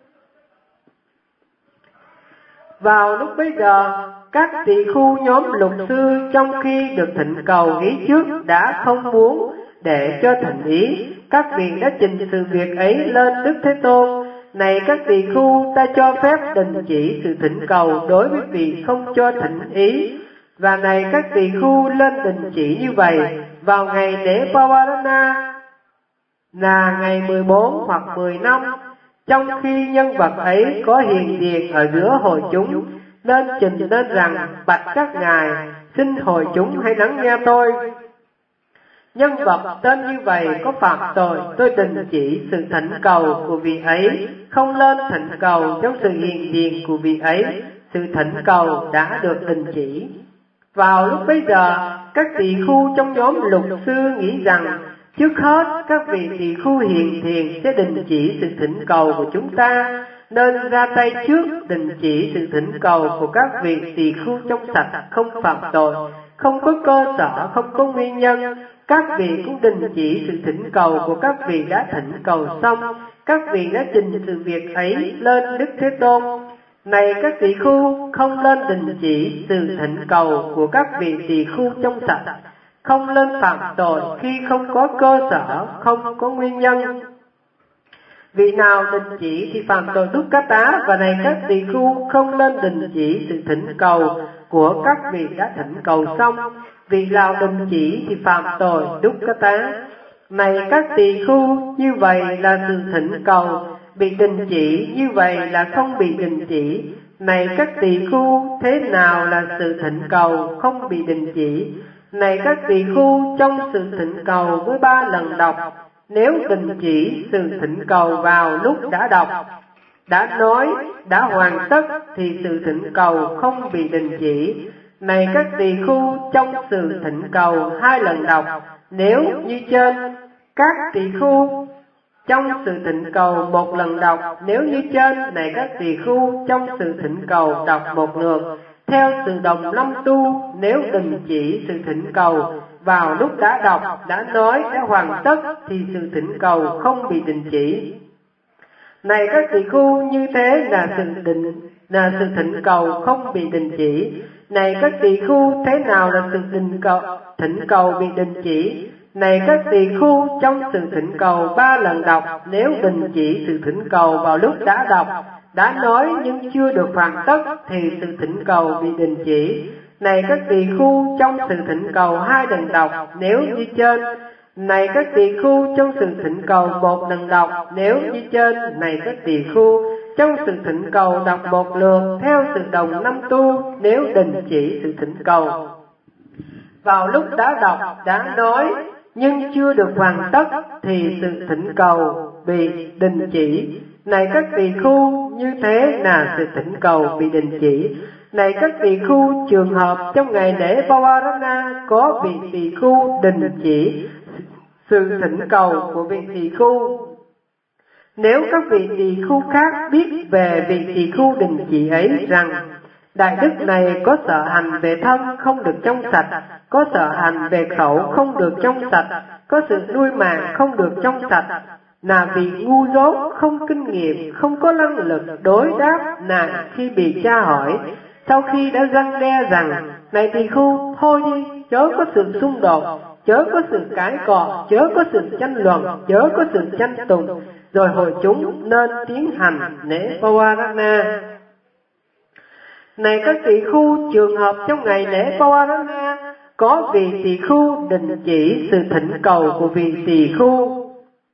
Vào lúc bấy giờ, các tỳ khu nhóm lục sư trong khi được thỉnh cầu ý trước đã không muốn để cho thỉnh ý. Các vị đã trình sự việc ấy lên Đức Thế Tôn. Này các tỳ khu, ta cho phép đình chỉ sự thỉnh cầu đối với vị không cho thỉnh ý. Và này các tỳ khu lên đình chỉ như vậy, vào ngày lễ Pawarana là ngày 14 hoặc 10 năm, trong khi nhân vật ấy có hiện diện ở giữa hội chúng, nên trình lên rằng: bạch các ngài, xin hội chúng hãy lắng nghe tôi. Nhân vật tên như vậy có phạm tội, tôi đình chỉ sự thỉnh cầu của vị ấy, không lên thỉnh cầu trong sự hiện diện của vị ấy. Sự thỉnh cầu đã được đình chỉ. Vào lúc bấy giờ, các tỳ khu trong nhóm lục sư nghĩ rằng trước hết các vị tỳ khu hiện thiền sẽ đình chỉ sự thỉnh cầu của chúng ta, nên ra tay trước đình chỉ sự thỉnh cầu của các vị tỳ khu trong sạch không phạm tội, không có cơ sở, không có nguyên nhân. Các vị cũng đình chỉ sự thỉnh cầu của các vị đã thỉnh cầu xong. Các vị đã trình sự việc ấy lên Đức Thế Tôn. Này các tỳ khưu, không nên đình chỉ sự thỉnh cầu của các vị tỳ khưu trong sạch, không nên phạm tội khi không có cơ sở, không có nguyên nhân. Vị nào đình chỉ thì phạm tội Dukkata, và này các tỳ khưu, không nên đình chỉ sự thỉnh cầu của các vị đã thỉnh cầu xong. Vị nào đình chỉ thì phạm tội Dukkata. Này các tỳ khưu, như vậy là sự thỉnh cầu bị đình chỉ, như vậy là không bị đình chỉ. Này các tỳ khưu, thế nào là sự thỉnh cầu không bị đình chỉ? Này các tỳ khưu, trong sự thỉnh cầu với 3 lần đọc, nếu đình chỉ sự thỉnh cầu vào lúc đã đọc, đã nói, đã hoàn tất thì sự thỉnh cầu không bị đình chỉ. Này các tỳ khưu, trong sự thỉnh cầu 2 lần đọc, nếu như trên, các tỳ khưu trong sự thỉnh cầu 1 lần đọc, nếu như trên. Này các tỳ khưu, trong sự thỉnh cầu đọc 1 lượt, theo sự đồng lâm tu, nếu đình chỉ sự thỉnh cầu vào lúc đã đọc, đã nói, đã hoàn tất thì sự thỉnh cầu không bị đình chỉ. Này các tỳ khưu, như thế là sự thỉnh cầu không bị đình chỉ. Này các tỳ khưu, thế nào là sự thỉnh cầu bị đình chỉ? Này các tỳ khưu, trong sự thỉnh cầu 3 lần đọc, nếu đình chỉ sự thỉnh cầu vào lúc đã đọc, đã nói nhưng chưa được hoàn tất thì sự thỉnh cầu bị đình chỉ. Này các tỳ khưu, trong sự thỉnh cầu 2 lần đọc, nếu như trên. Này các tỳ khưu, trong sự thỉnh cầu 1 lần đọc, nếu như trên. Này các tỳ khưu, trong sự thỉnh cầu đọc 1 lượt, theo sự đồng năm tu, nếu đình chỉ sự thỉnh cầu vào lúc đã đọc, đã nói nhưng chưa được hoàn tất thì sự thỉnh cầu bị đình chỉ. Này các tỳ khưu, như thế là sự thỉnh cầu bị đình chỉ. Này các tỳ khưu, trường hợp trong ngày lễ Pavarana có vị tỳ khưu đình chỉ sự thỉnh cầu của vị tỳ khưu. Nếu các vị tỳ khưu khác biết về vị tỳ khưu đình chỉ ấy rằng đại đức này có sở hành về thân không được trong sạch, có sở hành về khẩu không được trong sạch, có sự nuôi mạng không được trong sạch, là vì ngu dốt, không kinh nghiệm, không có năng lực đối đáp nạn khi bị tra hỏi. Sau khi đã răn đe rằng này tỳ khưu, thôi đi, chớ có sự xung đột, chớ có sự cãi cọ, chớ có sự tranh luận, chớ có sự tranh tụng, rồi hội chúng nên tiến hành lễ Pavarana. Này các tỳ khưu, trường hợp trong ngày lễ Pavarana có vị tỳ khưu đình chỉ sự thỉnh cầu của vị tỳ khưu.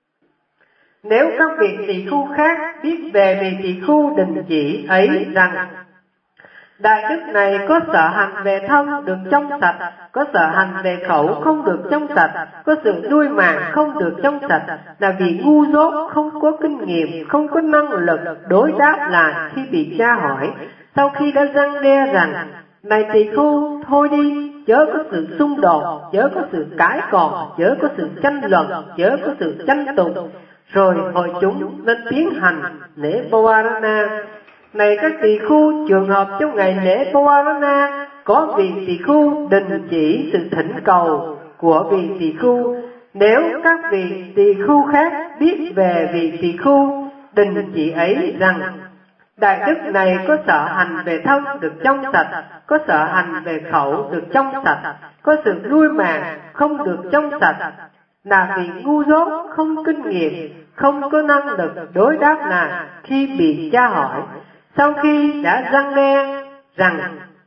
Nếu các vị tỳ khưu khác biết về vị tỳ khưu đình chỉ ấy rằng đại đức này có sở hành về thân được trong sạch, có sở hành về khẩu không được trong sạch, có sự nuôi mạng không được trong sạch, là vì ngu dốt, không có kinh nghiệm, không có năng lực đối đáp lại khi bị tra hỏi. Sau khi đã răn đe rằng này tỳ khưu, thôi đi, chớ có sự xung đột, chớ có sự cãi cọ, chớ có sự tranh luận, chớ có sự tranh tụng, rồi hội chúng nên tiến hành lễ Pavarana. Này các tỳ khưu, trường hợp trong ngày lễ Pavarana có vị tỳ khưu đình chỉ sự thỉnh cầu của vị tỳ khưu. Nếu các vị tỳ khưu khác biết về vị tỳ khưu đình chỉ ấy rằng đại đức này có sở hành về thân được trong sạch, có sở hành về khẩu được trong sạch, có sự nuôi mạng không được trong sạch, là vì ngu dốt, không kinh nghiệm, không có năng lực đối đáp lại khi bị tra hỏi. Sau khi đã răn đe rằng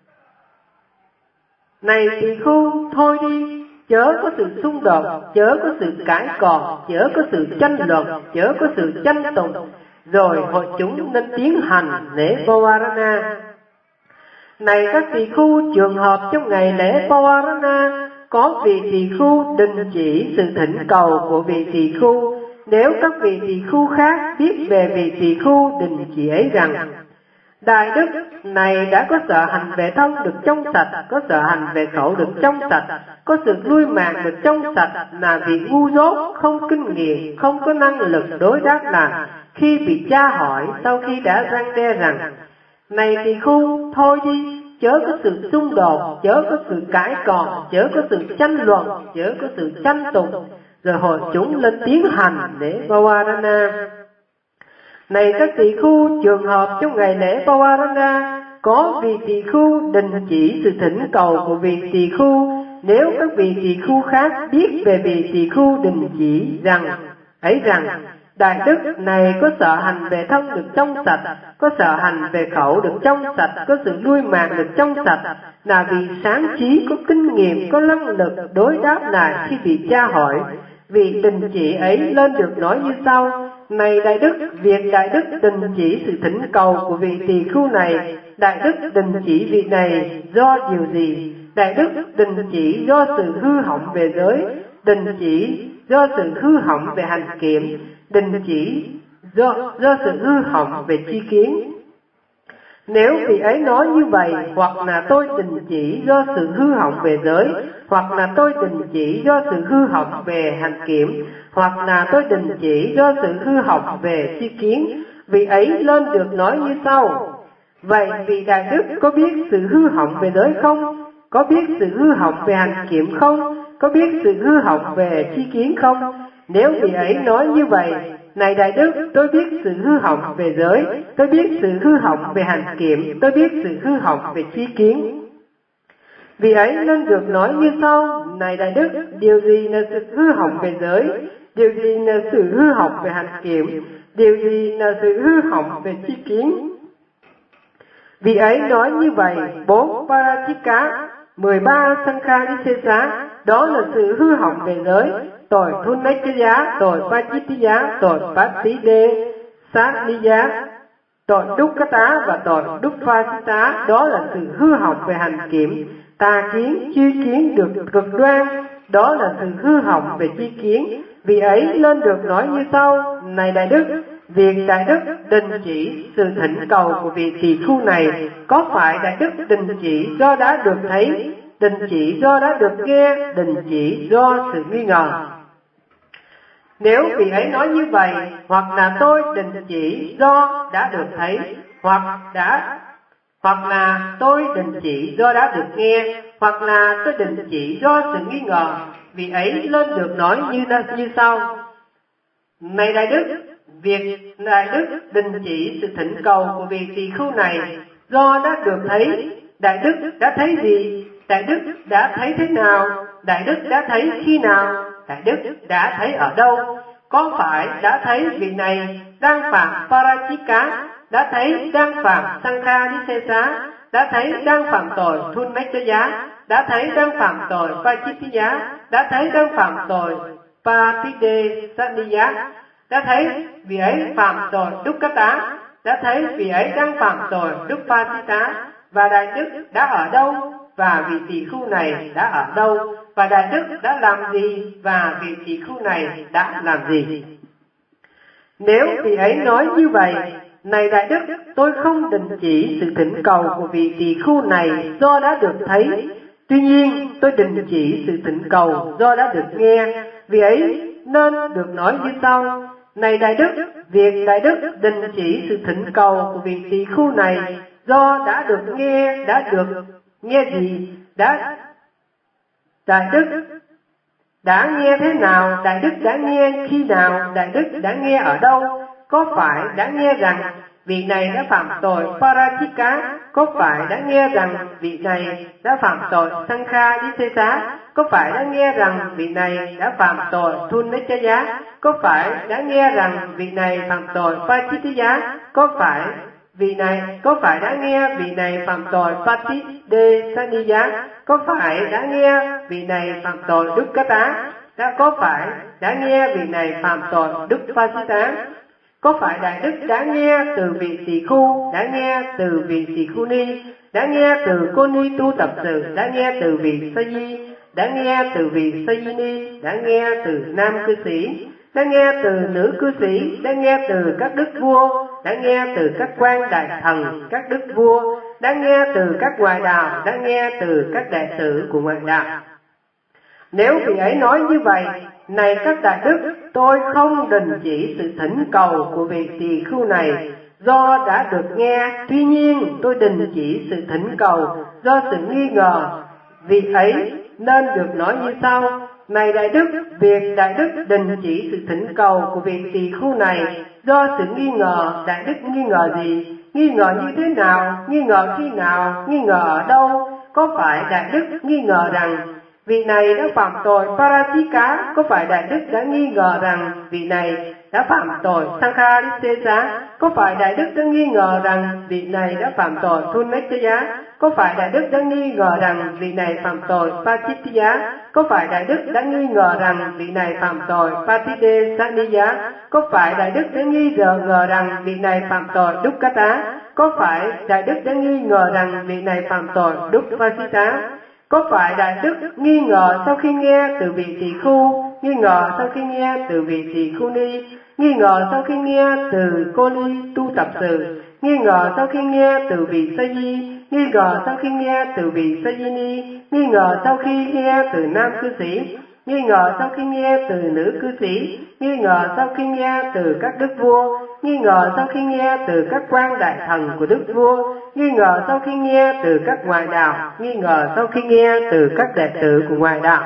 này tỳ khưu, thôi đi, chớ có sự xung đột, chớ có sự cãi cọ, chớ có sự tranh luận, chớ có sự tranh tụng, rồi hội chúng nên tiến hành lễ Pavarana. Này các tỳ khưu, trường hợp trong ngày lễ Pavarana có vị tỳ khưu đình chỉ sự thỉnh cầu của vị tỳ khưu. Nếu các vị tỳ khưu khác biết về vị tỳ khưu đình chỉ ấy rằng đại đức này đã có sở hành về thân được trong sạch, có sở hành về khẩu được trong sạch, có sự nuôi mạng được trong sạch, là vì ngu dốt, không kinh nghiệm, không có năng lực đối đáp lại khi bị tra hỏi. Sau khi đã răn đe rằng này tỳ khưu, thôi đi, chớ có sự xung đột, chớ có sự cãi cọ, chớ có sự tranh luận, chớ có sự tranh tụng. Rồi hội chúng lên tiến hành lễ Pavarana. Này các tỳ khưu, trường hợp trong ngày lễ Pavarana, có vị tỳ khưu đình chỉ sự thỉnh cầu của vị tỳ khưu, nếu các vị tỳ khưu khác biết về vị tỳ khưu đình chỉ rằng đại đức này có sợ hành về thân được trong sạch, có sợ hành về khẩu được trong sạch, có sự nuôi mạng được trong sạch, là vì sáng trí, có kinh nghiệm, có năng lực đối đáp lại khi bị tra hỏi. Vị đình chỉ ấy lên được nói như sau: này đại đức, việc đại đức đình chỉ sự thỉnh cầu của vị tỳ khưu này, đại đức đình chỉ vị này do điều gì? Đại đức đình chỉ do sự hư hỏng về giới, đình chỉ do sự hư hỏng về hành kiểm, đình chỉ do sự hư hỏng về tri kiến. Nếu vị ấy nói như vậy, hoặc là tôi đình chỉ do sự hư hỏng về giới, hoặc là tôi đình chỉ do sự hư hỏng về hành kiểm, hoặc là tôi đình chỉ do sự hư hỏng về tri kiến, vị ấy lên được nói như sau: vậy vị đại đức có biết sự hư hỏng về giới không? Có biết sự hư hỏng về hành kiểm không? Có biết sự hư hỏng về tri kiến không? Nếu vị ấy nói như vậy: này đại đức, tôi biết sự hư hỏng về giới, tôi biết sự hư hỏng về hành kiểm, tôi biết sự hư hỏng về tri kiến, vị ấy nên được nói như sau: này đại đức, điều gì là sự hư hỏng về giới? Điều gì là sự hư hỏng về hành kiểm? Điều gì là sự hư hỏng về tri kiến? Vị ấy nói như vậy: 4 Parachika, 13 Sankhadisesa, đó là sự hư hỏng về giới, tội Thunachaya, tội Pachittiya, tội Patide Saniya, tội Dukkata và tội Duppasita, đó là sự hư hỏng về hành kiểm, tà kiến, chi kiến được cực đoan, đó là sự hư hỏng về chi kiến. Vị ấy lên được nói như sau: này đại đức, việc đại đức đình chỉ sự thỉnh cầu của vị tỳ khưu này, có phải đại đức đình chỉ do đã được thấy, đình chỉ do đã được nghe, đình chỉ do sự nghi ngờ? Nếu vị ấy nói như vậy, hoặc là tôi đình chỉ do đã được thấy, hoặc là tôi đình chỉ do đã được nghe, hoặc là tôi đình chỉ do sự nghi ngờ, vị ấy lên được nói như sau: này đại đức, việc đại đức đình chỉ sự thỉnh cầu của vị tỳ khưu này do đã được thấy, đại đức đã thấy gì? Đại đức đã thấy thế nào? Đại đức đã thấy khi nào? Đại đức đã thấy ở đâu? Có phải đã thấy vị này đang phạm Parachika, đã thấy đang phạm Sankhadisesa, đã thấy đang phạm tội Thunachaya, đã thấy đang phạm tội Pachittiya, đã thấy đang phạm tội Patide Saniya, đã thấy vị ấy phạm tội Dukkata, đã thấy vị ấy đang phạm tội Duppasita, và đại đức đã ở đâu? Và vị tỳ khưu này đã ở đâu? Và đại đức đã làm gì? Và vị tỳ khưu này đã làm gì? Nếu vị ấy nói như vậy: này đại đức, tôi không đình chỉ sự thỉnh cầu của vị tỳ khưu này do đã được thấy, tuy nhiên tôi đình chỉ sự thỉnh cầu do đã được nghe, vị ấy nên được nói như sau: này đại đức, việc đại đức đình chỉ sự thỉnh cầu của vị tỳ khưu này do đã được nghe gì? Đại đức đã nghe thế nào? Đại đức đã nghe khi nào? Đại đức đã nghe ở đâu? Có phải đã nghe rằng vị này đã phạm tội Parachika? Có phải đã nghe rằng vị này đã phạm tội Sankhadisesa? Có phải đã nghe rằng vị này đã phạm tội Thunachaya? Có phải đã nghe rằng vị này phạm tội Pachittiya? Có phải đã nghe vị này phạm tội Patide Saniya? Có phải đã nghe vị này phạm tội Dukkata? Có phải đã nghe vị này phạm tội Duppasita? Có phải đại đức đã nghe từ vị tỳ khưu, đã nghe từ vị tỳ khưu ni, đã nghe từ cô ni tu tập sự, đã nghe từ vị sa di, đã nghe từ vị sa di ni, đã nghe từ nam cư sĩ, đã nghe từ nữ cư sĩ, đã nghe từ các đức vua, đã nghe từ các quan đại thần, các đức vua, đã nghe từ các ngoại đạo, đã nghe từ các đệ tử của ngoại đạo. Nếu vị ấy nói như vậy: này các đại đức, tôi không đình chỉ sự thỉnh cầu của vị tỳ khưu này do đã được nghe, tuy nhiên tôi đình chỉ sự thỉnh cầu do sự nghi ngờ. Vì ấy nên được nói như sau: này đại đức, việc đại đức đình chỉ sự thỉnh cầu của vị tỳ khưu này do sự nghi ngờ. Đại đức nghi ngờ gì? Nghi ngờ như thế nào? Nghi ngờ khi nào? Nghi ngờ ở đâu? Có phải đại đức nghi ngờ rằng vị này đã phạm tội Parachika? Có phải đại đức đã nghi ngờ rằng vị này đã phạm tội Sankhadisesa? Có phải đại đức đã nghi ngờ rằng vị này đã phạm tội Thunachaya? Có phải đại đức đã nghi ngờ rằng vị này phạm tội Pachittiya? Có phải đại đức đã nghi ngờ rằng vị này phạm tội Patidesaniya? Có phải đại đức đã nghi ngờ rằng vị này phạm tội Dukkata? Có phải đại đức đã nghi ngờ rằng vị này phạm tội Dukkasita? Có phải đại đức nghi ngờ sau khi nghe từ vị tỳ khưu, nghi ngờ sau khi nghe từ vị tỳ khưu ni, nghi ngờ sau khi nghe từ cô ly tu tập sự, nghi ngờ sau khi nghe từ vị sa di, nghi ngờ sau khi nghe từ vị sa di ni, nghi ngờ sau khi nghe từ nam cư sĩ, nghi ngờ sau khi nghe từ nữ cư sĩ, nghi ngờ sau khi nghe từ các đức vua, nghi ngờ sau khi nghe từ các quan đại thần của đức vua, nghi ngờ sau khi nghe từ các ngoại đạo, nghi ngờ sau khi nghe từ các đệ tử của ngoại đạo.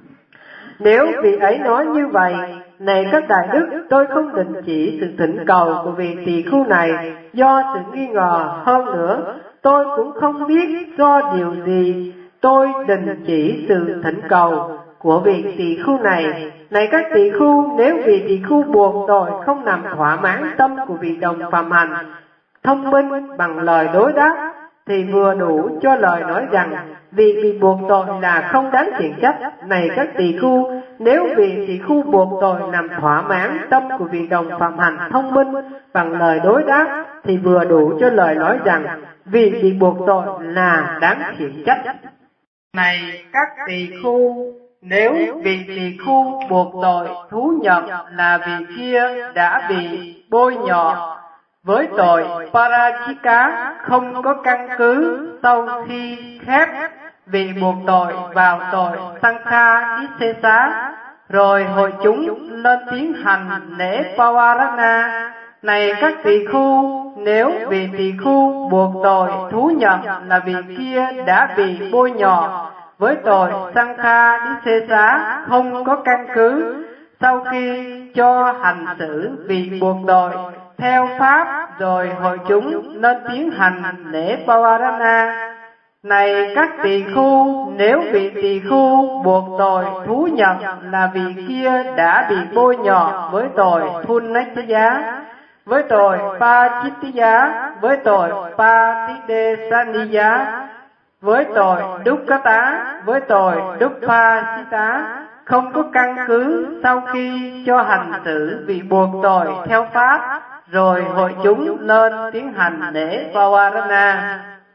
Nếu vị ấy nói như vậy: này các đại đức, tôi không đình chỉ sự thỉnh cầu của vị tỳ khưu này do sự nghi ngờ. Hơn nữa, tôi cũng không biết do điều gì tôi đình chỉ sự thỉnh cầu của vị tỳ khưu này. Này các tỳ khưu, nếu vị tỳ khưu buộc tội không làm thỏa mãn tâm của vị đồng phạm hành thông minh bằng lời đối đáp, thì vừa đủ cho lời nói rằng việc bị buộc tội là không đáng khiển trách. Này các tỳ khưu, nếu vị tỳ khưu buộc tội làm thỏa mãn tâm của vị đồng phạm hành thông minh bằng lời đối đáp, thì vừa đủ cho lời nói rằng việc bị buộc tội là đáng khiển trách. Này các tỳ khưu, nếu vị tỳ khưu buộc tội thú nhận là vị kia đã bị bôi nhọ với tội Parachika không có căn cứ, sau khi khép vị buộc tội vào tội Sankhadisesa, rồi hội chúng lên tiến hành lễ Pavarana. Này các tỳ khưu, nếu vị tỳ khưu buộc tội thú nhận là vị kia đã bị bôi nhọ với tội Sankhadisesa không có căn cứ, sau khi cho hành xử vị buộc tội theo pháp, rồi hội chúng nên tiến hành lễ Pavarana. Này các tỳ khưu, nếu vị tỳ khưu buộc tội thú nhận là vị kia đã bị bôi nhọ với tội Thunachaya, với tội Pachittiya, với tội Patidesaniya, với tội Dukkata, với tội Dukkasita, không có căn cứ, sau khi cho hành xử vị buộc tội theo pháp, rồi hội chúng lên tiến hành lễ Pavarana.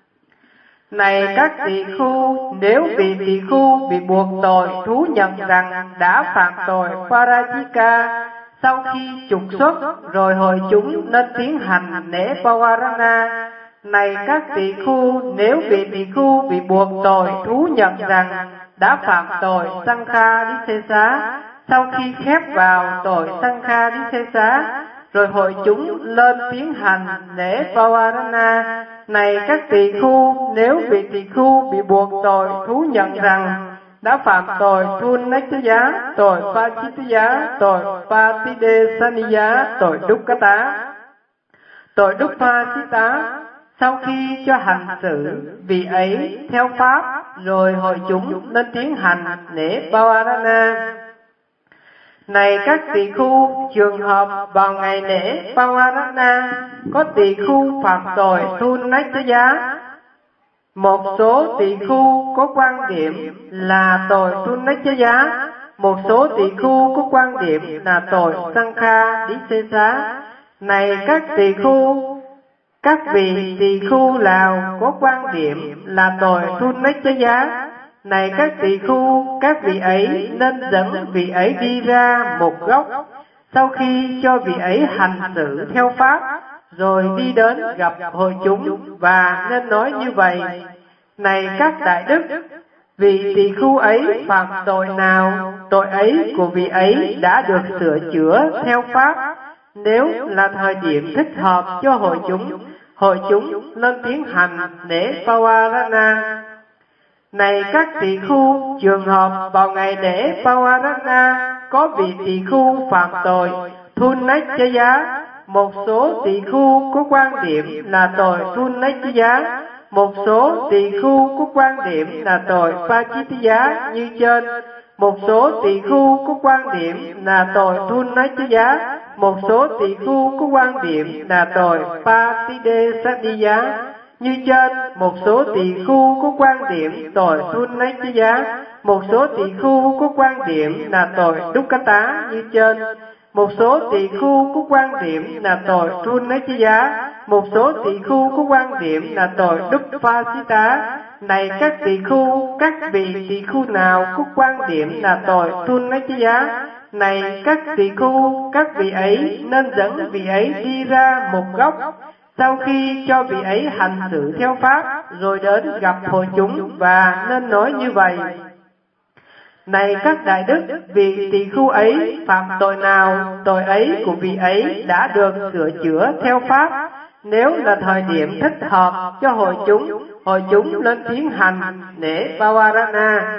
Này các tỳ khưu, nếu vị tỳ khưu bị buộc tội thú nhận rằng đã phạm tội Parachika, sau khi trục xuất, rồi hội chúng nên tiến hành lễ Pavarana. Này các tỳ khưu, nếu vị tỳ khưu bị buộc tội thú nhận rằng đã phạm tội Sankhadisesa, sau khi khép vào tội Sankhadisesa, rồi hội chúng lên tiến hành lễ Pavarana. Này các tỳ khưu, nếu vị tỳ khưu bị buộc tội thú nhận rằng đã phạm tội Thunachaya, tội Pachittiya, tội Patidesaniya, tội Dukkata, tội Dukkasita, sau khi cho hành xử vị ấy theo pháp, rồi hội chúng nên tiến hành lễ Pavarana. Này các tỳ khưu, trường hợp vào ngày lễ Pavarana, có tỳ khưu phạm tội Thunachaya. Một số tỳ khưu có quan điểm là tội Thunachaya, một số tỳ khưu có quan điểm là tội Sankhadisesa. Này các tỳ khưu, các vị tỳ khưu nào có quan điểm là tội Thunachaya, này các tỳ khưu, các vị ấy nên dẫn vị ấy đi ra một góc, sau khi cho vị ấy hành xử theo pháp, rồi đi đến gặp hội chúng và nên nói như vậy: này các đại đức, vị tỳ khưu ấy phạm tội nào, tội ấy của vị ấy đã được sửa chữa theo pháp, Nếu là thời điểm thích hợp cho hội chúng lên tiến hành lễ Pavarana. Này các tỳ khu, trường hợp vào ngày lễ Pavarana có vị tỳ khu phạm tội Thunnachaya, một số tỳ khu có quan điểm là tội Thunnachaya, một số tỳ khu có quan điểm là tội Pachittiya như trên. Một số tỳ khu có quan điểm là tội Thunnachaya, một số tỳ khu có quan điểm là tội Patidesaniya như trên. Một số tỳ khu có quan điểm tội Thunnachaya, một số tỳ khu có quan điểm là tội Dukkata như trên. Một số tỳ khu có quan điểm là tội Thunnachaya, một số tỳ khu có quan điểm là tội Duppasita. Này các tỳ khu, các vị tỳ khu nào có quan điểm là tội Thunnachaya, này các tỳ khu, các vị ấy nên dẫn vị ấy đi ra một góc, sau khi cho vị ấy hành xử theo pháp, rồi đến gặp hội chúng và nên nói như vậy: Này các đại đức, vị tỳ khu ấy phạm tội nào, tội ấy của vị ấy đã được sửa chữa theo pháp. Nếu là thời điểm thích hợp cho hội chúng lên tiến hành lễ Pavarana.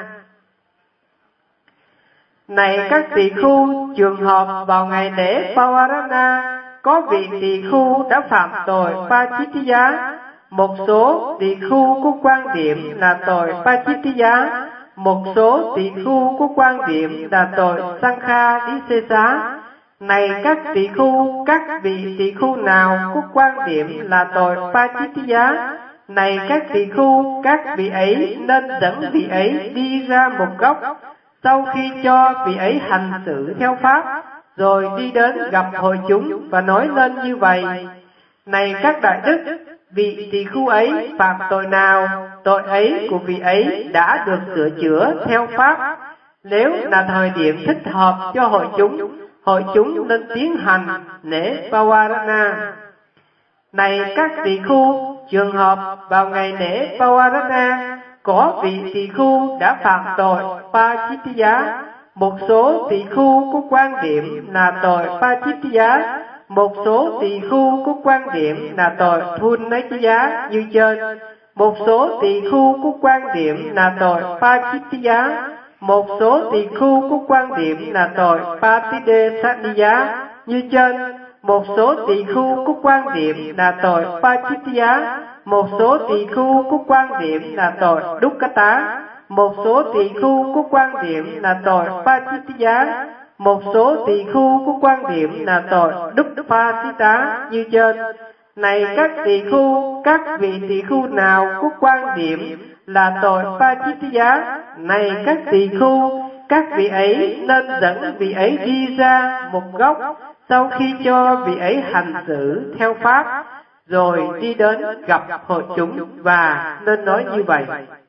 Này các tỳ khu, trường hợp vào ngày lễ Pavarana có vị tỳ khu đã phạm tội Pachittiya, một số tỳ khu có quan điểm là tội Pachittiya, một số tỳ khu có quan điểm là tội Sankhya Disesa. Này các tỳ khu, các vị tỳ khu nào có quan điểm là tội Pachittiya, này các tỳ khu, các vị ấy nên dẫn vị ấy đi ra một góc, sau khi cho vị ấy hành xử theo pháp, rồi đi đến gặp hội chúng và nói lên như vậy: Này các đại đức, vị tỳ khu ấy phạm tội nào, tội ấy của vị ấy đã được sửa chữa theo pháp. Nếu là thời điểm thích hợp cho hội chúng nên tiến hành lễ Pavarana. Này các tỳ khu, trường hợp vào ngày lễ Pavarana có vị tỳ khu đã phạm tội Pachittiya, một số tỳ khu có quan điểm là tội Pachittiya, một số tỳ khu có quan điểm là tội Thunnachaya như trên. Một số tỳ khu có quan điểm là tội Pachittiya, một số tỳ khu có quan điểm là tội Patidesaniya như trên. Một số tỳ khu có quan điểm là tội Pachittiya, một số tỳ khu có quan điểm là tội Dukkata, một số tỳ khu có quan điểm là tội Pachittiya, một số tỳ khu có quan điểm là tội Duppasita như trên. Này các tỳ khu, các vị tỳ khu nào có quan điểm là tội Pachittiya, này các tỳ khu, các vị ấy nên dẫn vị ấy đi ra một góc, sau khi cho vị ấy hành xử theo pháp, rồi đi đến gặp hội chúng và nên nói như vậy: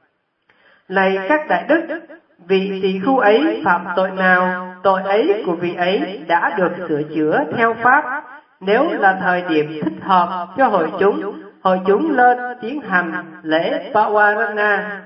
Này các đại đức, vị tỳ khu ấy phạm tội nào, tội ấy của vị ấy đã được sửa chữa theo pháp. Nếu là thời điểm thích hợp cho hội chúng lên tiến hành lễ Pavarana.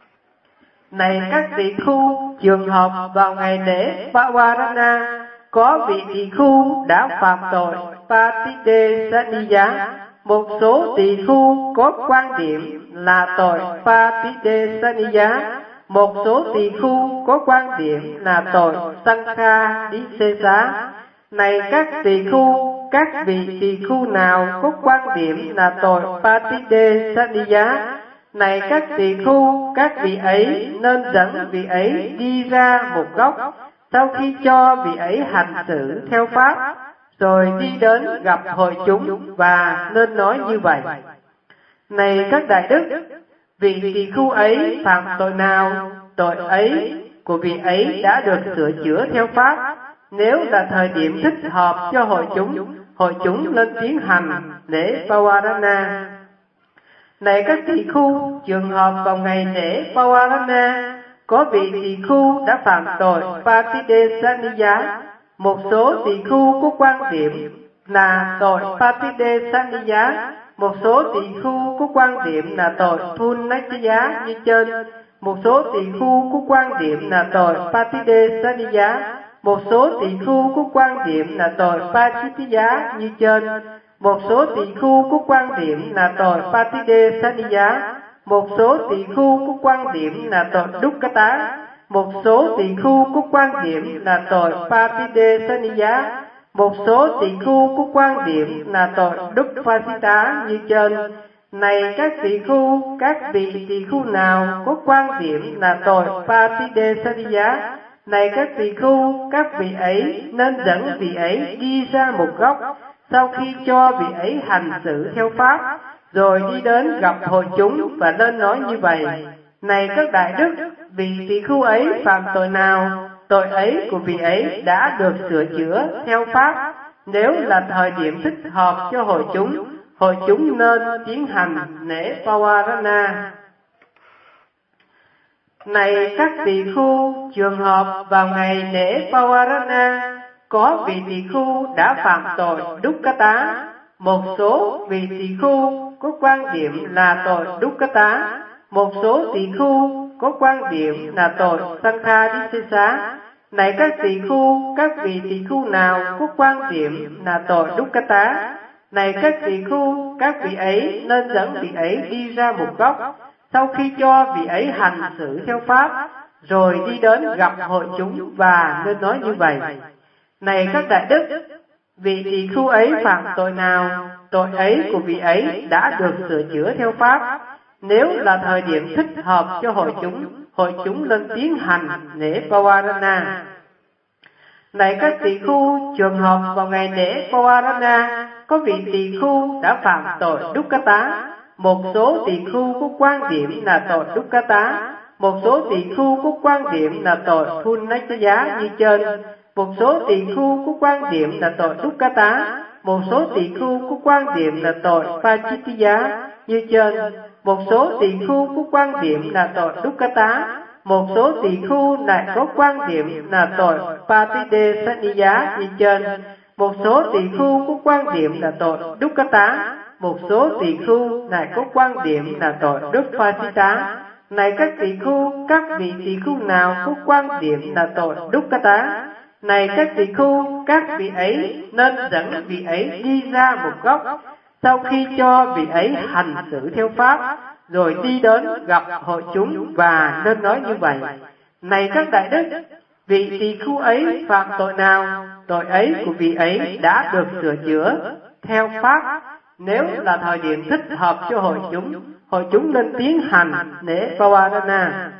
Này các tỳ khu, trường hợp vào ngày lễ Pavarana có vị tỳ khu đã phạm tội Patidesaniya, một số tỳ khu có quan điểm là tội Patidesaniya, một số tỳ khu có quan điểm là tội Sankhya Disesa. Này các tỳ khu, các vị tỳ khu nào có quan điểm là tội Patidesaniya, này các tỳ khu, các vị ấy nên dẫn vị ấy đi ra một góc, sau khi cho vị ấy hành xử theo pháp, rồi đi đến gặp hội chúng và nên nói như vậy: Này các đại đức, vị tỳ khu ấy phạm tội nào, tội ấy của vị ấy đã được sửa chữa theo pháp. Nếu là thời điểm thích hợp cho hội chúng lên tiến hành lễ Pavarana. Này các tỳ khu, trường hợp vào ngày lễ Pavarana có vị tỳ khu đã phạm tội Patidesaniya, một số tỳ khu có quan điểm là tội Patidesaniya, một số tỳ khu có quan điểm là tội Thunnachaya như trên. Một số tỳ khu có quan điểm là tội Patidesaniya, Một số tỳ khưu có quan điểm là tội Pachittiya như trên. Một số tỳ khưu có quan điểm là tội Patidesaniya. Một số tỳ khưu có quan điểm là tội Dukkata. Một số tỳ khưu có quan điểm là tội Patidesaniya. Một số tỳ khưu có quan điểm là tội Dukkasita như trên. Này các tỳ khưu, các vị tỳ khưu nào có quan điểm là tội Patidesaniya, này các tỳ khưu, các vị ấy nên dẫn vị ấy đi ra một góc, sau khi cho vị ấy hành xử theo pháp, rồi đi đến gặp hội chúng và lên nói như vậy: này các đại đức, vị tỳ khưu ấy phạm tội nào, tội ấy của vị ấy đã được sửa chữa theo pháp. Nếu là thời điểm thích hợp cho hội chúng nên tiến hành lễ Pavarana. Này các tỳ khưu, trường hợp vào ngày lễ Pavarana, có vị tỳ khưu đã phạm tội Dukkata. Một số vị tỳ khưu có quan điểm là tội Dukkata. Một số tỳ khưu có quan điểm là tội Sankhadisesa. Này các tỳ khưu, các vị tỳ khưu nào có quan điểm là tội Dukkata, này các tỳ khưu, các vị ấy nên dẫn vị ấy đi ra một góc, sau khi cho vị ấy hành xử theo pháp, rồi đi đến gặp hội chúng và nên nói như vậy: này các đại đức, vị tỳ khưu ấy phạm tội nào, tội ấy của vị ấy đã được sửa chữa theo pháp. Nếu là thời điểm thích hợp cho hội chúng nên tiến hành lễ Pavarana. Này các tỳ khưu, trường hợp vào ngày lễ Pavarana, có vị tỳ khưu đã phạm tội Dukkata. Một số tỳ khưu có quan điểm là tội Dukkata. Một số tỳ khưu có quan điểm là tội Punnachaya như trên. Một số tỳ khưu có quan điểm là tội Dukkata. Một số tỳ khưu có quan điểm là tội Pachittiya như trên. Một số tỳ khưu có quan điểm là tội Dukkata. Một số tỳ khưu lại có quan điểm là tội Patidesaniya như trên. Một số tỳ khưu có quan điểm là tội Dukkata. Một số tỳ khưu lại có quan điểm là tội Dukkasita. Này các tỳ khưu, các vị tỳ khưu nào có quan điểm là tội Dukkata, này các tỳ khưu, các vị ấy nên dẫn vị ấy đi ra một góc, sau khi cho vị ấy hành xử theo pháp, rồi đi đến gặp hội chúng và nên nói như vậy: này các đại đức, vị tỳ khưu ấy phạm tội nào, tội ấy của vị ấy đã được sửa chữa theo pháp. Nếu là thời điểm thích hợp cho hội chúng nên tiến hành lễ Pavarana.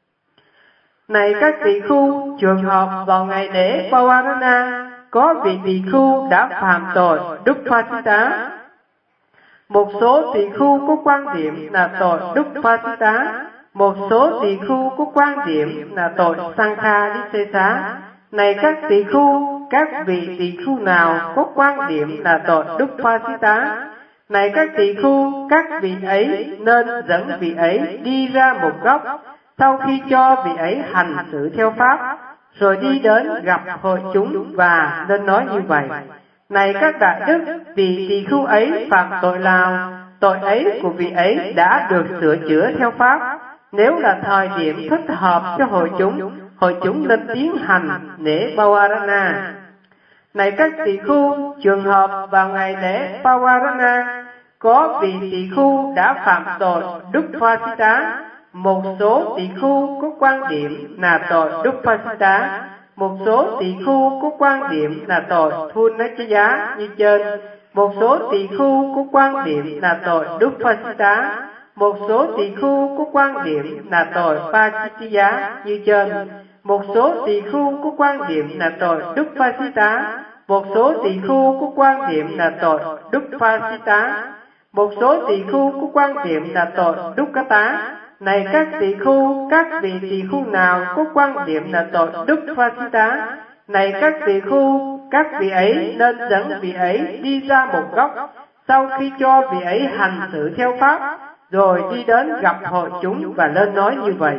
Này các tỳ khưu, trường hợp vào ngày lễ Pavarana, có vị tỳ khưu đã phạm tội Dukkasita. Một số tỳ khưu có quan điểm là tội Dukkasita. Một số tỳ khưu có quan điểm là tội Sankhadisesa. Này các tỳ khưu, các vị tỳ khưu nào có quan điểm là tội Dukkasita, này các tỳ khưu, các vị ấy nên dẫn vị ấy đi ra một góc, sau khi cho vị ấy hành xử theo pháp, rồi đi đến gặp hội chúng và nên nói như vậy: này các đại đức, vị tỳ khưu ấy phạm tội nào, tội ấy của vị ấy đã được sửa chữa theo pháp. Nếu là thời điểm thích hợp cho hội chúng nên tiến hành lễ Pavarana. Này các tỳ khưu, trường hợp vào ngày lễ Pavarana, có vị tỳ khưu đã phạm tội Dukkasita. Một số tỳ khưu có quan điểm là tội Dukkasita. Một số tỳ khưu có quan điểm là tội Punnachaya như trên. Một số tỳ khưu có quan điểm là tội Dukkasita. Một số tỳ khưu có quan điểm là tội Pachittiya như trên. Một số tỳ khưu có quan điểm là tội Dukkasita. Một số tỳ khưu có quan điểm là tội Dukkasita. Một số tỳ khưu có quan điểm là tội Dukkata. Này các tỳ khưu, các vị tỳ khưu nào có quan điểm là tội Dukkasita, này các tỳ khưu, các vị ấy nên dẫn vị ấy đi ra một góc, sau khi cho vị ấy hành xử theo pháp, rồi đi đến gặp hội chúng và lên nói như vậy: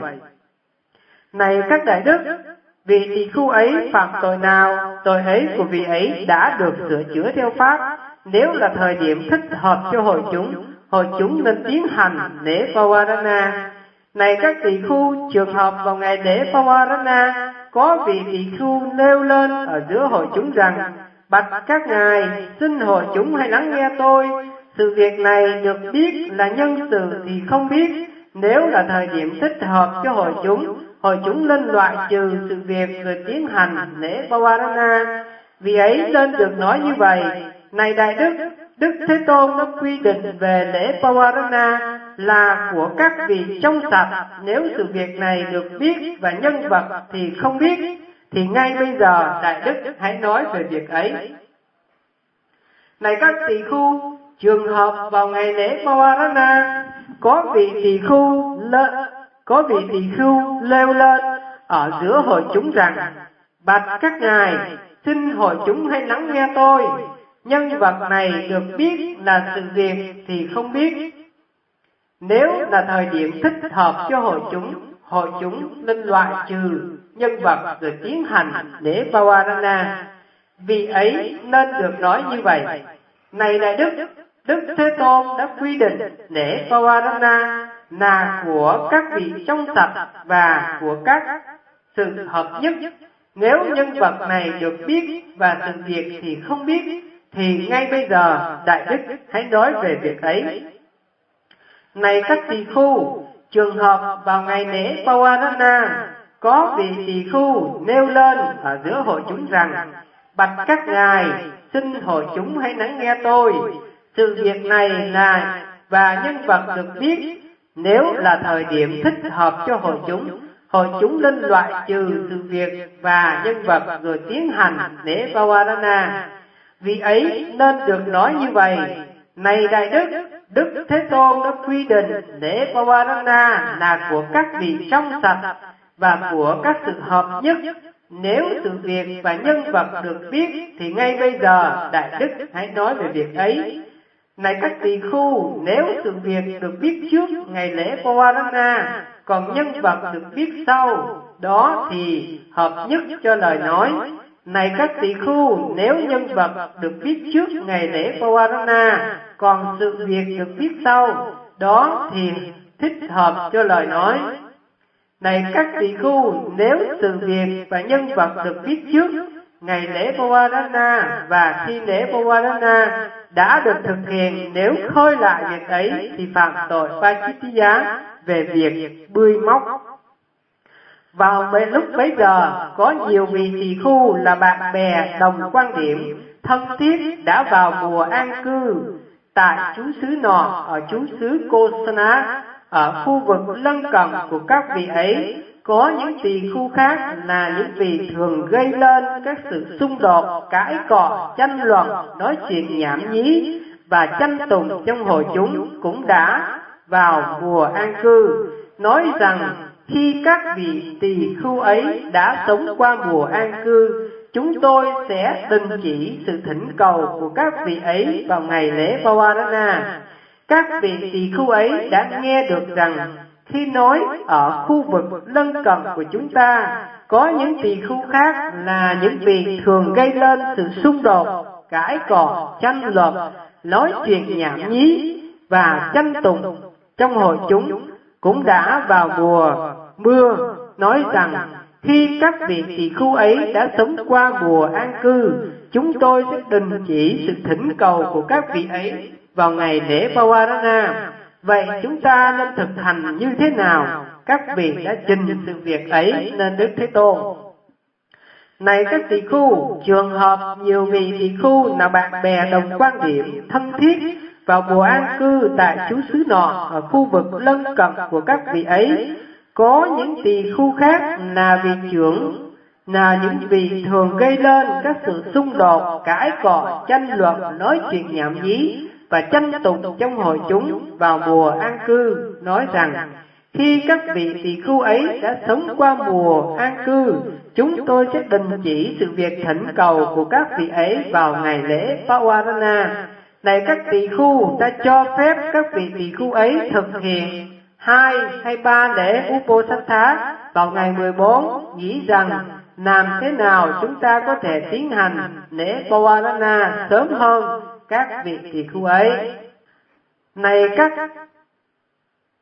này các đại đức, vị tỳ khưu ấy phạm tội nào, tội ấy của vị ấy đã được sửa chữa theo pháp. Nếu là thời điểm thích hợp cho hội chúng nên tiến hành lễ Pavarana. Này các tỳ khưu, trường hợp vào ngày lễ Pavarana, có vị tỳ khưu nêu lên ở giữa hội chúng rằng: bạch các ngài, xin hội chúng hãy lắng nghe tôi. Sự việc này được biết là nhân sự thì không biết. Nếu là thời điểm thích hợp cho hội chúng nên loại trừ sự việc rồi tiến hành lễ Pavarana. Vì ấy nên được nói như vậy: này đại đức, Đức Thế Tôn đã quy định về lễ Pavarana là của các vị trong sạch. Nếu sự việc này được biết và nhân vật thì không biết, thì ngay bây giờ đại đức hãy nói về việc ấy. Này các tỳ khu, trường hợp vào ngày lễ Pavarana, có vị tỳ khưu leo lên ở giữa hội chúng rằng: bạch các ngài, xin hội chúng hãy lắng nghe tôi. Nhân vật này được biết là sự việc thì không biết. Nếu là thời điểm thích hợp cho hội chúng nên loại trừ nhân vật rồi tiến hành lễ Pavarana. Vì ấy nên được nói như vậy: này đại đức, Đức Thế Tôn đã quy định lễ Pavarana là của các vị trong sạch và của các sự hợp nhất. Nếu nhân vật này được biết và sự việc thì không biết, thì ngay bây giờ đại đức hãy nói về việc ấy. Này các tỳ khu, trường hợp vào ngày lễ Pavarana, có vị tỳ khu nêu lên ở giữa hội chúng rằng: bạch các ngài, xin hội chúng hãy lắng nghe tôi. Sự việc này là và nhân vật được biết. Nếu là thời điểm thích hợp cho hội chúng nên loại trừ sự việc và nhân vật rồi tiến hành lễ Pavarana. Vì ấy nên được nói như vậy: này đại đức, Đức Thế Tôn đã quy định lễ Pavarana là của các vị trong sạch và của các sự hợp nhất. Nếu sự việc và nhân vật được biết, thì ngay bây giờ đại đức hãy nói về việc ấy. Này các tỳ khu, nếu sự việc được biết trước ngày lễ Pavarana, còn nhân vật được biết sau, đó thì hợp nhất cho lời nói. Này các tỳ khu, nếu nhân vật được biết trước ngày lễ Pavarana, còn sự việc được biết sau, đó thì thích hợp cho lời nói. Này các tỳ khu, nếu sự việc và nhân vật được biết trước ngày lễ Pavarana và khi lễ Pavarana đã được thực hiện, nếu khơi lại việc ấy thì phạm tội Pachittiya về việc bươi móc. Vào lúc bấy giờ, có nhiều vị tỳ khu là bạn bè đồng quan điểm, thân thiết đã vào mùa an cư tại trú xứ nọ ở trú xứ Kosana. Ở khu vực lân cận của các vị ấy, có những tỳ khu khác là những vị thường gây lên các sự xung đột, cãi cọ, tranh luận, nói chuyện nhảm nhí và tranh tụng trong hội chúng cũng đã vào mùa an cư, nói rằng khi các vị tỳ khu ấy đã sống qua mùa an cư, chúng tôi sẽ đình chỉ sự thỉnh cầu của các vị ấy vào ngày lễ Pavarana. Các vị tỳ khu ấy đã nghe được rằng khi nói ở khu vực lân cận của chúng ta, có những tỳ khu khác là những vị thường gây lên sự xung đột, cãi cọ, tranh luận, nói chuyện nhảm nhí và tranh tụng trong hội chúng cũng đã vào mùa mưa, nói rằng khi các vị tỳ khu ấy đã sống qua mùa an cư, chúng tôi sẽ đình chỉ sự thỉnh cầu của các vị ấy vào ngày lễ Pavarana. Vậy chúng ta nên thực hành như thế nào? Các vị đã trình sự việc ấy nên Đức Thế Tôn. Này các tỳ khu, trường hợp nhiều vị tỳ khu là bạn bè đồng quan điểm, thân thiết vào mùa an cư tại trú xứ nọ ở khu vực lân cận của các vị ấy, có những tỳ khu khác là vị trưởng, là những vị thường gây lên các sự xung đột, cãi cọ, tranh luận, nói chuyện nhảm nhí và tranh tụng trong hội chúng vào mùa an cư, nói rằng khi các vị tỳ khu ấy đã sống qua mùa an cư, chúng tôi sẽ đình chỉ sự việc thỉnh cầu của các vị ấy vào ngày lễ Pavarana. Này các tỳ khu, ta cho phép các vị tỳ khu ấy thực hiện 2 hay 3 lễ Uposatha vào ngày 14, nghĩ rằng làm thế nào chúng ta có thể tiến hành lễ Pavarana sớm hơn các vị tỳ khu ấy. Này các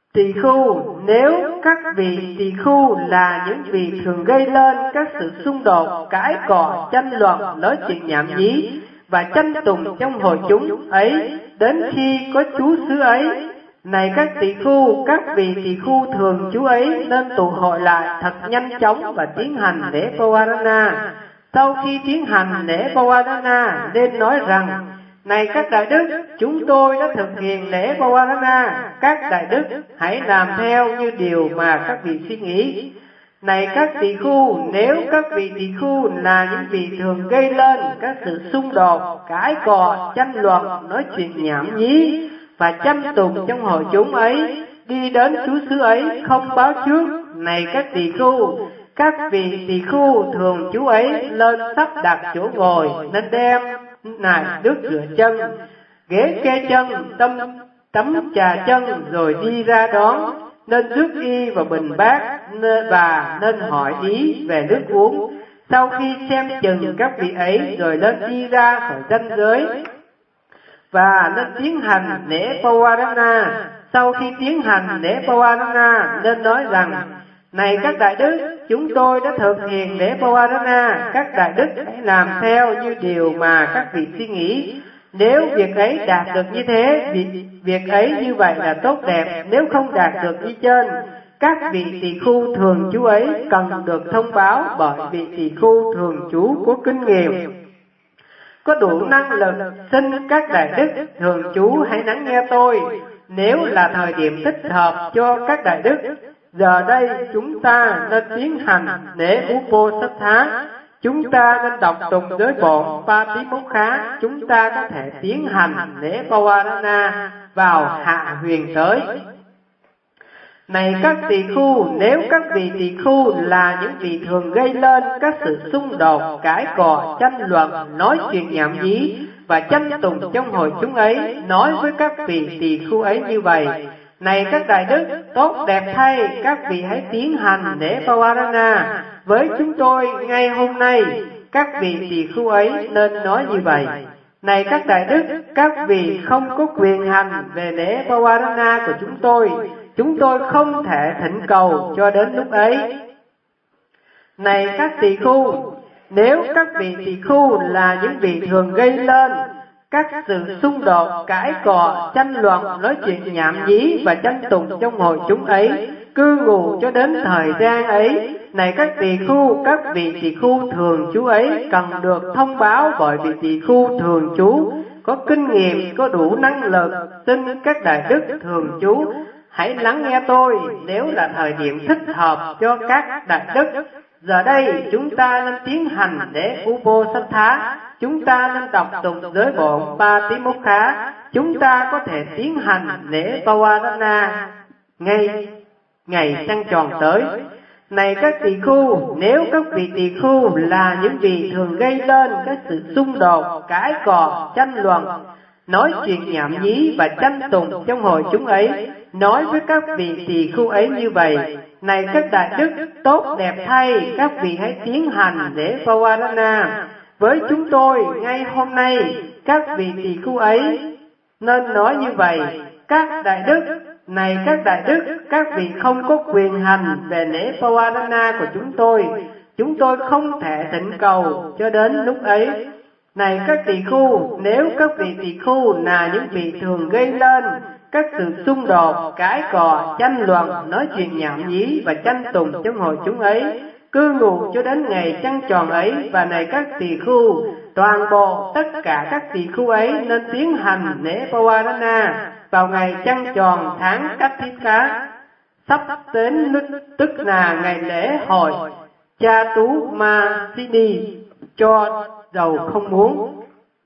Tỳ khưu, nếu các vị tỳ khưu là những vị thường gây lên các sự xung đột, cãi cọ, tranh luận, nói chuyện nhảm nhí và tranh tùng trong hội chúng ấy, đến khi có chú xứ ấy, này các tỳ khưu, các vị tỳ khưu thường trú ấy nên tụ hội lại thật nhanh chóng và tiến hành lễ Pavarana. Sau khi tiến hành lễ Pavarana, nên nói rằng: này các đại đức, chúng tôi đã thực hiện lễ Pavarana, các đại đức hãy làm theo như điều mà các vị suy nghĩ. Này các tỳ khưu, nếu các vị tỳ khưu là những vị thường gây lên các sự xung đột, cãi cọ, tranh luận, nói chuyện nhảm nhí và tranh tùng trong hội chúng ấy, đi đến chú xứ ấy không báo trước, này các tỳ khưu, các vị tỳ khưu thường trú ấy lên sắp đặt chỗ ngồi, nên đem nài nước rửa chân, ghế kê chân, tắm trà chân rồi đi ra đón, nên rước y vào bình bát và nên hỏi ý về nước uống. Sau khi xem chừng các vị ấy rồi nên đi ra khỏi ranh giới và nên tiến hành lễ Pavarana. Sau khi tiến hành lễ Pavarana nên nói rằng: này các đại đức, chúng tôi đã thực hiện lễ Pavarana, các đại đức hãy làm theo như điều mà các vị suy nghĩ. Nếu việc ấy đạt được như thế, việc ấy như vậy là tốt đẹp. Nếu không đạt được như trên, các vị tỳ khưu thường trú ấy cần được thông báo bởi vị tỳ khưu thường trú có kinh nghiệm, có đủ năng lực. Xin các đại đức thường trú hãy lắng nghe tôi. Nếu là thời điểm thích hợp cho các đại đức, giờ đây chúng ta nên tiến hành lễ Uposatha. Chúng ta nên đọc tụng với bọn Patimokkha. Chúng ta có thể tiến hành lễ Pavarana vào hạ huyền tới. Này các tỳ khưu, nếu các vị tỳ khưu là những vị thường gây lên các sự xung đột, cãi cọ, tranh luận, nói chuyện nhảm nhí và tranh tùng trong hội chúng ấy, nói với các vị tỳ khưu ấy như vậy: này các đại đức, tốt đẹp thay, các vị hãy tiến hành lễ Pavarana với chúng tôi ngay hôm nay. Các vị tỳ khưu ấy nên nói như vậy: này các đại đức, các vị không có quyền hành về lễ Pavarana của chúng tôi không thể thỉnh cầu cho đến lúc ấy. Này các tỳ khưu, nếu các vị tỳ khưu là những vị thường gây lên các sự xung đột, cãi cọ, tranh luận, nói chuyện nhảm nhí và tranh tùng trong hội chúng ấy, cư ngụ cho đến thời gian ấy, này các tỳ khưu, các vị tỳ khưu thường trú ấy cần được thông báo bởi vị tỳ khưu thường trú có kinh nghiệm, có đủ năng lực. Xin các đại đức thường trú hãy lắng nghe tôi. Nếu là thời điểm thích hợp cho các đại đức, giờ đây chúng ta nên tiến hành lễ Uposatha. Chúng ta nên đọc tụng với bọn Patimokkha. Chúng ta có thể tiến hành lễ Pavarana ngay ngày trăng tròn tới. Này các tỳ khưu, nếu các vị tỳ khưu là những vị thường gây lên các sự xung đột, cãi cọ, tranh luận, nói chuyện nhảm nhí và tranh tùng trong hội chúng ấy, nói với các vị tỳ khưu ấy như vậy: này các đại đức, tốt đẹp thay, các vị hãy tiến hành lễ Pavarana với chúng tôi ngay hôm nay. Các vị tỳ khưu ấy nên nói như vậy: các đại đức, này các đại đức, các vị không có quyền hành về lễ Pavarana của chúng tôi không thể thỉnh cầu cho đến lúc ấy. Này các tỳ khưu, nếu các vị tỳ khưu là những vị thường gây lên các sự xung đột, cãi cọ, tranh luận, nói chuyện nhảm nhí và tranh tùng trong hội chúng ấy, cư ngụ cho đến ngày trăng tròn ấy, và này các tỳ khưu, toàn bộ tất cả các tỳ khưu ấy nên tiến hành lễ Pavarana vào ngày trăng tròn tháng Kartika sắp đến, tức là ngày lễ hội Chaturmasini cho giàu không muốn.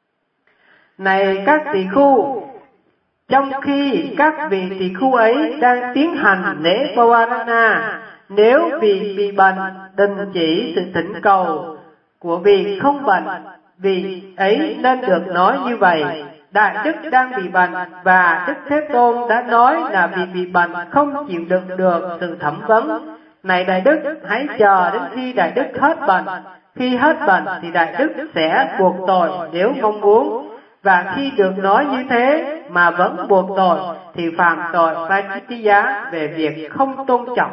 Này các tỳ khưu, trong khi các vị tỳ khưu ấy đang tiến hành lễ Pavarana, nếu vì bị bệnh đình chỉ sự thỉnh cầu của vị không bệnh, vị ấy nên được nói như vậy: đại đức đang bị bệnh và Đức Thế Tôn đã nói là vì bị bệnh không chịu đựng được sự thẩm vấn. Này đại đức, hãy chờ đến khi đại đức hết bệnh. Khi hết bệnh thì đại đức sẽ buộc tội nếu mong muốn. Và khi được nói như thế mà vẫn buộc tội thì phạm tội Pachittiya về việc không tôn trọng.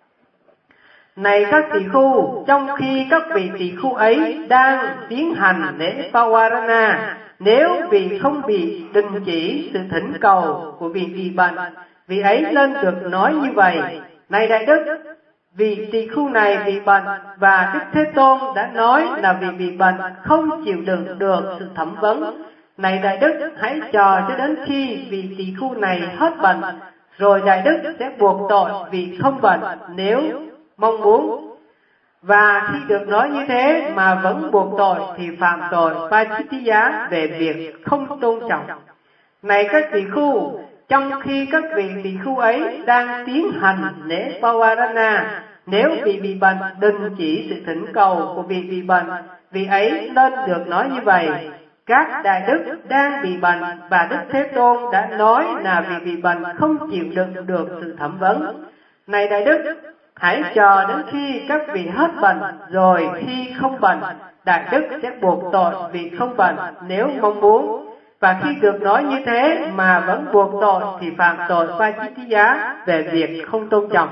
Này các tỳ khu, trong khi các vị tỳ khu ấy đang tiến hành lễ Pavarana, nếu vì không bị đình chỉ sự thỉnh cầu của vị bị bệnh, vị ấy nên được nói như vậy: Này Đại Đức, vị tỳ khu này bị bệnh và Đức Thế Tôn đã nói là vì bị bệnh không chịu đựng được sự thẩm vấn. Này Đại Đức, hãy chờ cho đến khi vị tỳ khu này hết bệnh, rồi Đại Đức sẽ buộc tội vì không bệnh nếu mong muốn. Và khi được nói như thế mà vẫn buộc tội thì phạm tội Pachittiya về việc không tôn trọng. Này các tỳ khu, trong khi các vị tỳ khu ấy đang tiến hành lễ Pavarana, nếu vị bị bệnh đình chỉ sự thỉnh cầu của vị bị bệnh, vị ấy nên được nói như vậy: Các đại đức đang bị bệnh và Đức Thế Tôn đã nói là vì bị bệnh không chịu đựng được sự thẩm vấn. Này đại đức, hãy chờ đến khi các vị hết bệnh, rồi khi không bệnh, đại đức sẽ buộc tội vì không bệnh nếu mong muốn. Và khi được nói như thế mà vẫn buộc tội thì phạm tội Pachittiya về việc không tôn trọng.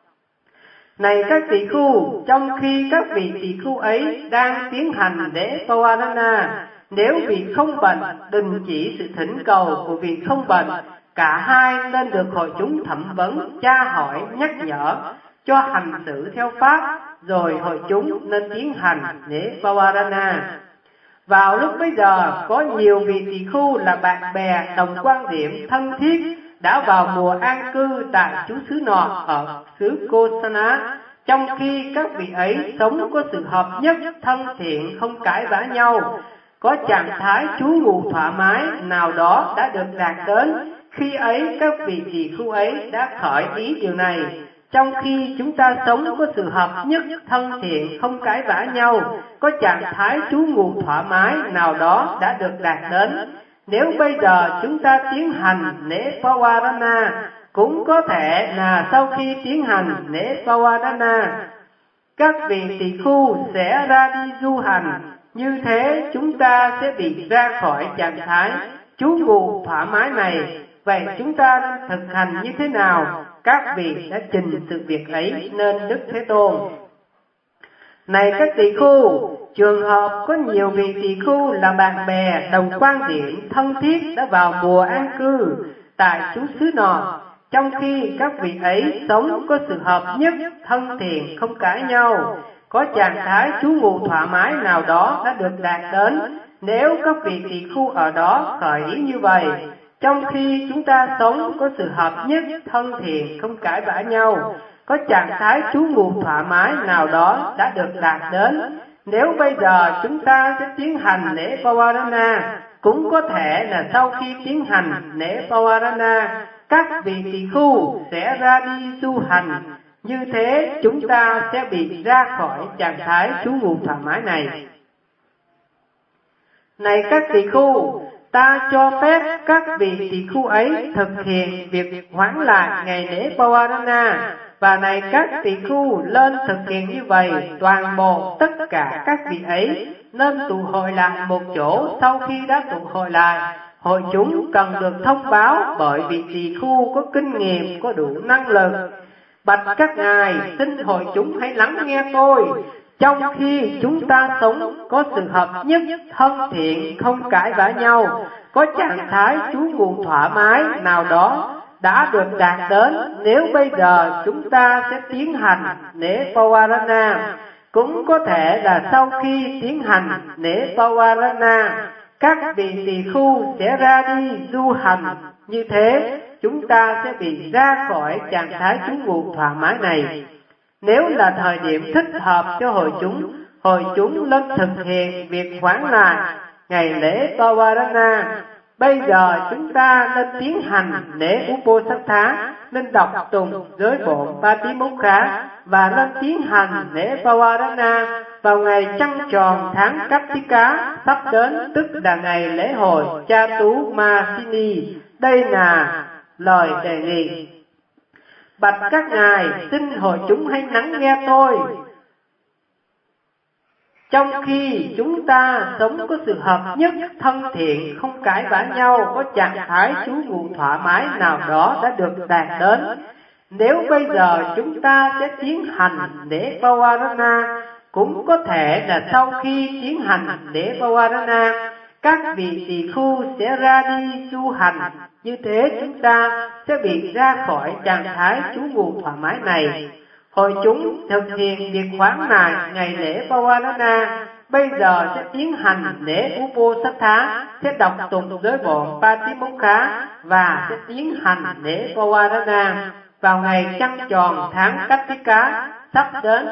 Này các tỳ khu, trong khi các vị tỳ khu ấy đang tiến hành lễ Pavarana, nếu vị không bệnh đình chỉ sự thỉnh cầu của vị không bệnh, cả hai nên được hội chúng thẩm vấn, tra hỏi, nhắc nhở, cho hành xử theo pháp, rồi hội chúng nên tiến hành lễ Pavarana. Vào lúc bấy giờ, có nhiều vị tỳ khu là bạn bè đồng quan điểm thân thiết đã vào mùa an cư tại chú xứ nọ ở xứ Kosana, trong khi các vị ấy sống có sự hợp nhất, thân thiện, không cãi vã nhau. Có trạng thái trú ngụ thoải mái nào đó đã được đạt đến, khi ấy các vị tỳ khu ấy đã khởi ý điều này: trong khi chúng ta sống có sự hợp nhất, thân thiện, không cãi vã nhau, có trạng thái trú ngụ thoải mái nào đó đã được đạt đến. Nếu bây giờ chúng ta tiến hành lễ Pavarana, cũng có thể là sau khi tiến hành lễ Pavarana, các vị tỳ khu sẽ ra đi du hành. Như thế chúng ta sẽ bị ra khỏi trạng thái trú ngụ thoải mái này. Vậy chúng ta nên thực hành như thế nào? Các vị đã trình sự việc ấy nên Đức Thế Tôn. Này các tỳ khu, trường hợp có nhiều vị tỳ khu là bạn bè đồng quan điểm thân thiết đã vào mùa an cư tại chú xứ nọ, trong khi các vị ấy sống có sự hợp nhất, thân thiện, không cãi nhau, có trạng thái trú ngụ thoải mái nào đó đã được đạt đến. Nếu các vị tỳ khu ở đó khởi ý như vậy: trong khi chúng ta sống có sự hợp nhất, thân thiện, không cãi vã nhau, có trạng thái trú ngụ thoải mái nào đó đã được đạt đến. Nếu bây giờ chúng ta sẽ tiến hành lễ Pavarana, cũng có thể là sau khi tiến hành lễ Pavarana, các vị tỳ khu sẽ ra đi du hành. Như thế chúng ta sẽ bị ra khỏi trạng thái trú ngụ thoải mái này. Này các tỳ khu, ta cho phép các vị tỳ khu ấy thực hiện việc hoãn lại ngày lễ Pavarana. Và này các tỳ khu lên thực hiện như vậy, toàn bộ tất cả các vị ấy nên tụ hội lại một chỗ. Sau khi đã tụ hội lại, hội chúng cần được thông báo bởi vị tỳ khu có kinh nghiệm, có đủ năng lực: Bạch các ngài, xin hội chúng hãy lắng nghe tôi. Trong khi chúng ta sống có sự hợp nhất, thân thiện, không cãi vã nhau, có trạng thái trú ngụ thoải mái nào đó đã được đạt đến. Nếu bây giờ chúng ta sẽ tiến hành lễ Pavarana, cũng có thể là sau khi tiến hành lễ Pavarana, các vị tỳ khu sẽ ra đi du hành. Như thế chúng ta sẽ bị ra khỏi trạng thái trú ngụ thoải mái này. Nếu là thời điểm thích hợp cho hội chúng nên thực hiện việc hoãn lại ngày lễ Pavarana. Bây giờ chúng ta nên tiến hành lễ Uposatha, nên đọc tụng giới bộ Patimokkha và nên tiến hành lễ Pavarana vào ngày trăng tròn tháng Kartika sắp đến, tức là ngày lễ hội Chaturmasini. Đây là lời đề nghị: Bạch các ngài, xin hội chúng hãy lắng nghe tôi. Trong khi chúng ta sống có sự hợp nhất, thân thiện, không cãi vã nhau, có trạng thái trú ngụ thoải mái nào đó đã được đạt đến. Nếu bây giờ chúng ta sẽ tiến hành lễ Pavarana, cũng có thể là sau khi tiến hành lễ Pavarana, các vị tỳ khu sẽ ra đi du hành. Như thế chúng ta sẽ bị ra khỏi trạng thái trú ngụ thoải mái này. Hội chúng thực hiện việc khoán lại ngày lễ Pavarana, bây giờ sẽ tiến hành lễ Uposatha, sẽ đọc tụng giới bộ Patimokkha và sẽ tiến hành lễ Pavarana vào ngày trăng tròn tháng Kartika sắp đến,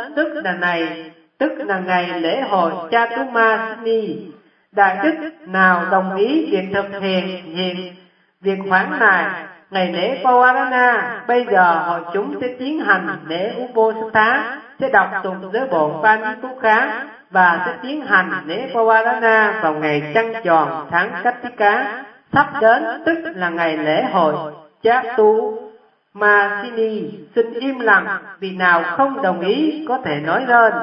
tức là ngày lễ hội Chatumasini. Đại đức nào đồng ý việc thực hiện việc khoán lại ngày lễ Pavarana, bây giờ hội chúng sẽ tiến hành lễ Uposatha, sẽ đọc tụng giới bộ Patimokkha và sẽ tiến hành lễ Pavarana vào ngày trăng tròn tháng Kartika sắp đến, tức là ngày lễ hội Chatumasini. Xin im lặng, vì nào không đồng ý có thể nói lên.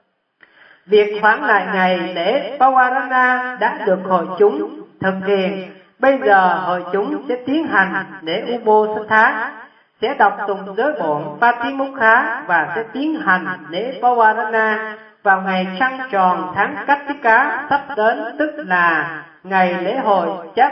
Việc khoán lại ngày lễ Pavarana đã được hội chúng thực hiện. Bây giờ hội chúng sẽ tiến hành lễ Uposatha, sẽ đọc tụng giới bộ Patimokkha và sẽ tiến hành lễ Pavarana vào ngày trăng tròn tháng Kartika sắp đến, tức là ngày lễ hội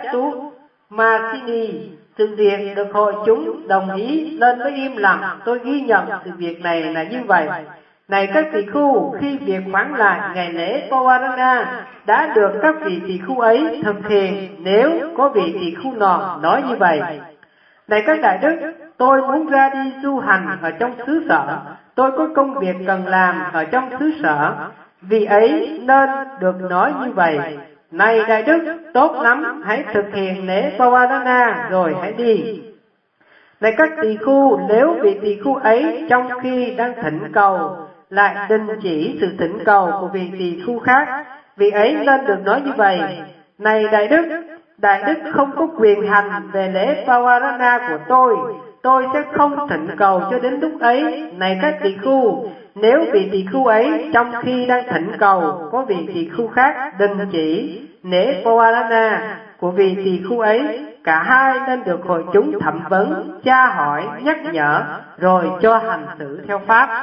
Chatumasini. Sự việc được hội chúng đồng ý lên với im lặng. Tôi ghi nhận sự việc này là như vậy. Này các tỳ khu, khi việc khoán lại ngày lễ Pavarana đã được các vị tỳ khu ấy thực hiện, nếu có vị tỳ khu nọ nói như vậy: này các đại đức, tôi muốn ra đi du hành ở trong xứ sở, tôi có công việc cần làm ở trong xứ sở, vì ấy nên được nói như vậy: này đại đức, tốt lắm, hãy thực hiện lễ Pavarana rồi hãy đi. Này các tỳ khu, nếu vị tỳ khu ấy trong khi đang thỉnh cầu lại đình chỉ sự thỉnh cầu của vị tỳ khu khác, vị ấy nên được nói như vậy: này đại đức không có quyền hành về lễ Pavarana của tôi sẽ không thỉnh cầu cho đến lúc ấy. Này các tỳ khu, nếu vị tỳ khu ấy trong khi đang thỉnh cầu có vị tỳ khu khác đình chỉ lễ Pavarana của vị tỳ khu ấy, cả hai nên được hội chúng thẩm vấn, tra hỏi, nhắc nhở, rồi cho hành xử theo pháp.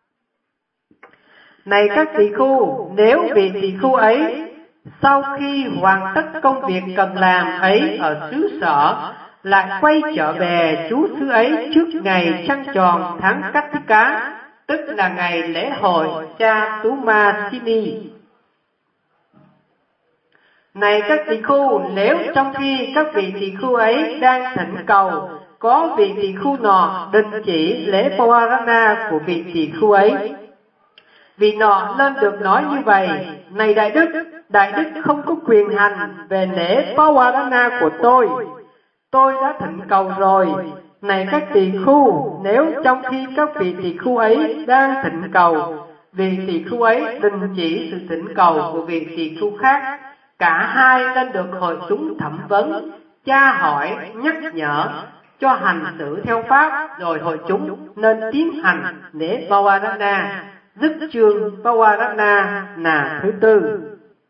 Này các tỳ khu, nếu vị tỳ khu ấy sau khi hoàn tất công việc cần làm ấy ở xứ sở lại quay trở về trú xứ ấy trước ngày trăng tròn tháng Kartika, tức là ngày lễ hội Chatumasini. Này các tỳ khu, nếu trong khi các vị tỳ khu ấy đang thỉnh cầu có vị tỳ khu nọ đình chỉ lễ Pavarana của vị tỳ khu ấy, vị nọ nên được nói như vậy: này đại đức không có quyền hành về lễ Pavarana của tôi đã thỉnh cầu rồi. Này các tỳ khu, nếu trong khi các vị tỳ khu ấy đang thỉnh cầu, vị tỳ khu ấy đình chỉ sự thỉnh cầu của vị tỳ khu khác, cả hai nên được hội chúng thẩm vấn, tra hỏi, nhắc nhở, cho hành xử theo pháp, rồi hội chúng nên tiến hành lễ Pavarana. Dứt chương Pavarana là thứ tư.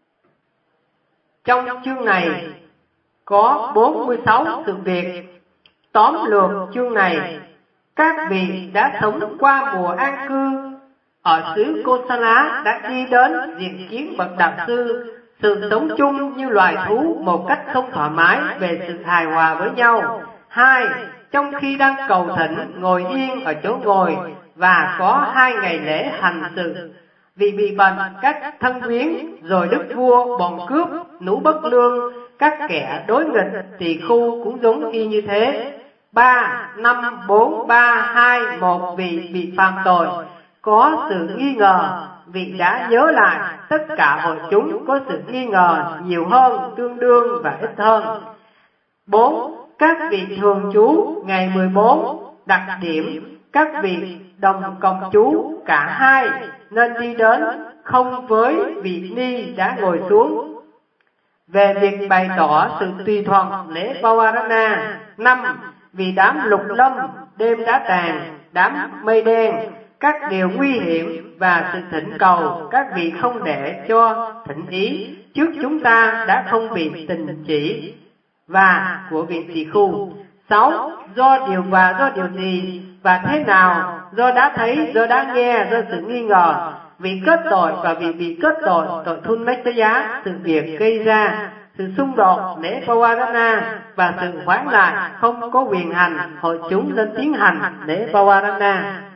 Trong chương này có 46 sự việc. Tóm lược chương này, các vị đã sống qua mùa an cư ở xứ Kosala đã đi đến diện kiến bậc đạo sư, sự sống chung như loài thú một cách không thoải mái về sự hài hòa với nhau. 2. Trong khi đang cầu thỉnh, ngồi yên ở chỗ ngồi và có 2 ngày lễ hành sự, vì bị bệnh các thân quyến, rồi đức vua, bọn cướp, nũ bất lương, các kẻ đối nghịch tỳ khu cũng giống y như thế. 3. 5, 4, 3, 2, 1 vị bị phạm tội, có sự nghi ngờ, vị đã nhớ lại, tất cả hội chúng có sự nghi ngờ nhiều hơn, tương đương và ít hơn. 4. Các vị thường trú ngày 14, đặc điểm các vị đồng cộng trú cả hai nên đi đến không với vị ni đã ngồi xuống. Về việc bày tỏ sự tùy thuận lễ Pavarana. 5. Vì đám lục lâm, đêm đã tàn, đám mây đen, các điều nguy hiểm và sự thỉnh cầu các vị không để cho thỉnh ý trước chúng ta đã không bị tình chỉ và của vị tỳ khu. 6. Do điều gì và thế nào, do đã thấy, do đã nghe, do sự nghi ngờ, vị kết tội và vị bị kết tội, tội thun mách tế giá, sự việc gây ra, sự xung đột lễ Pavarana và sự hoãn lại không có quyền hành hội chúng nên tiến hành lễ Pavarana.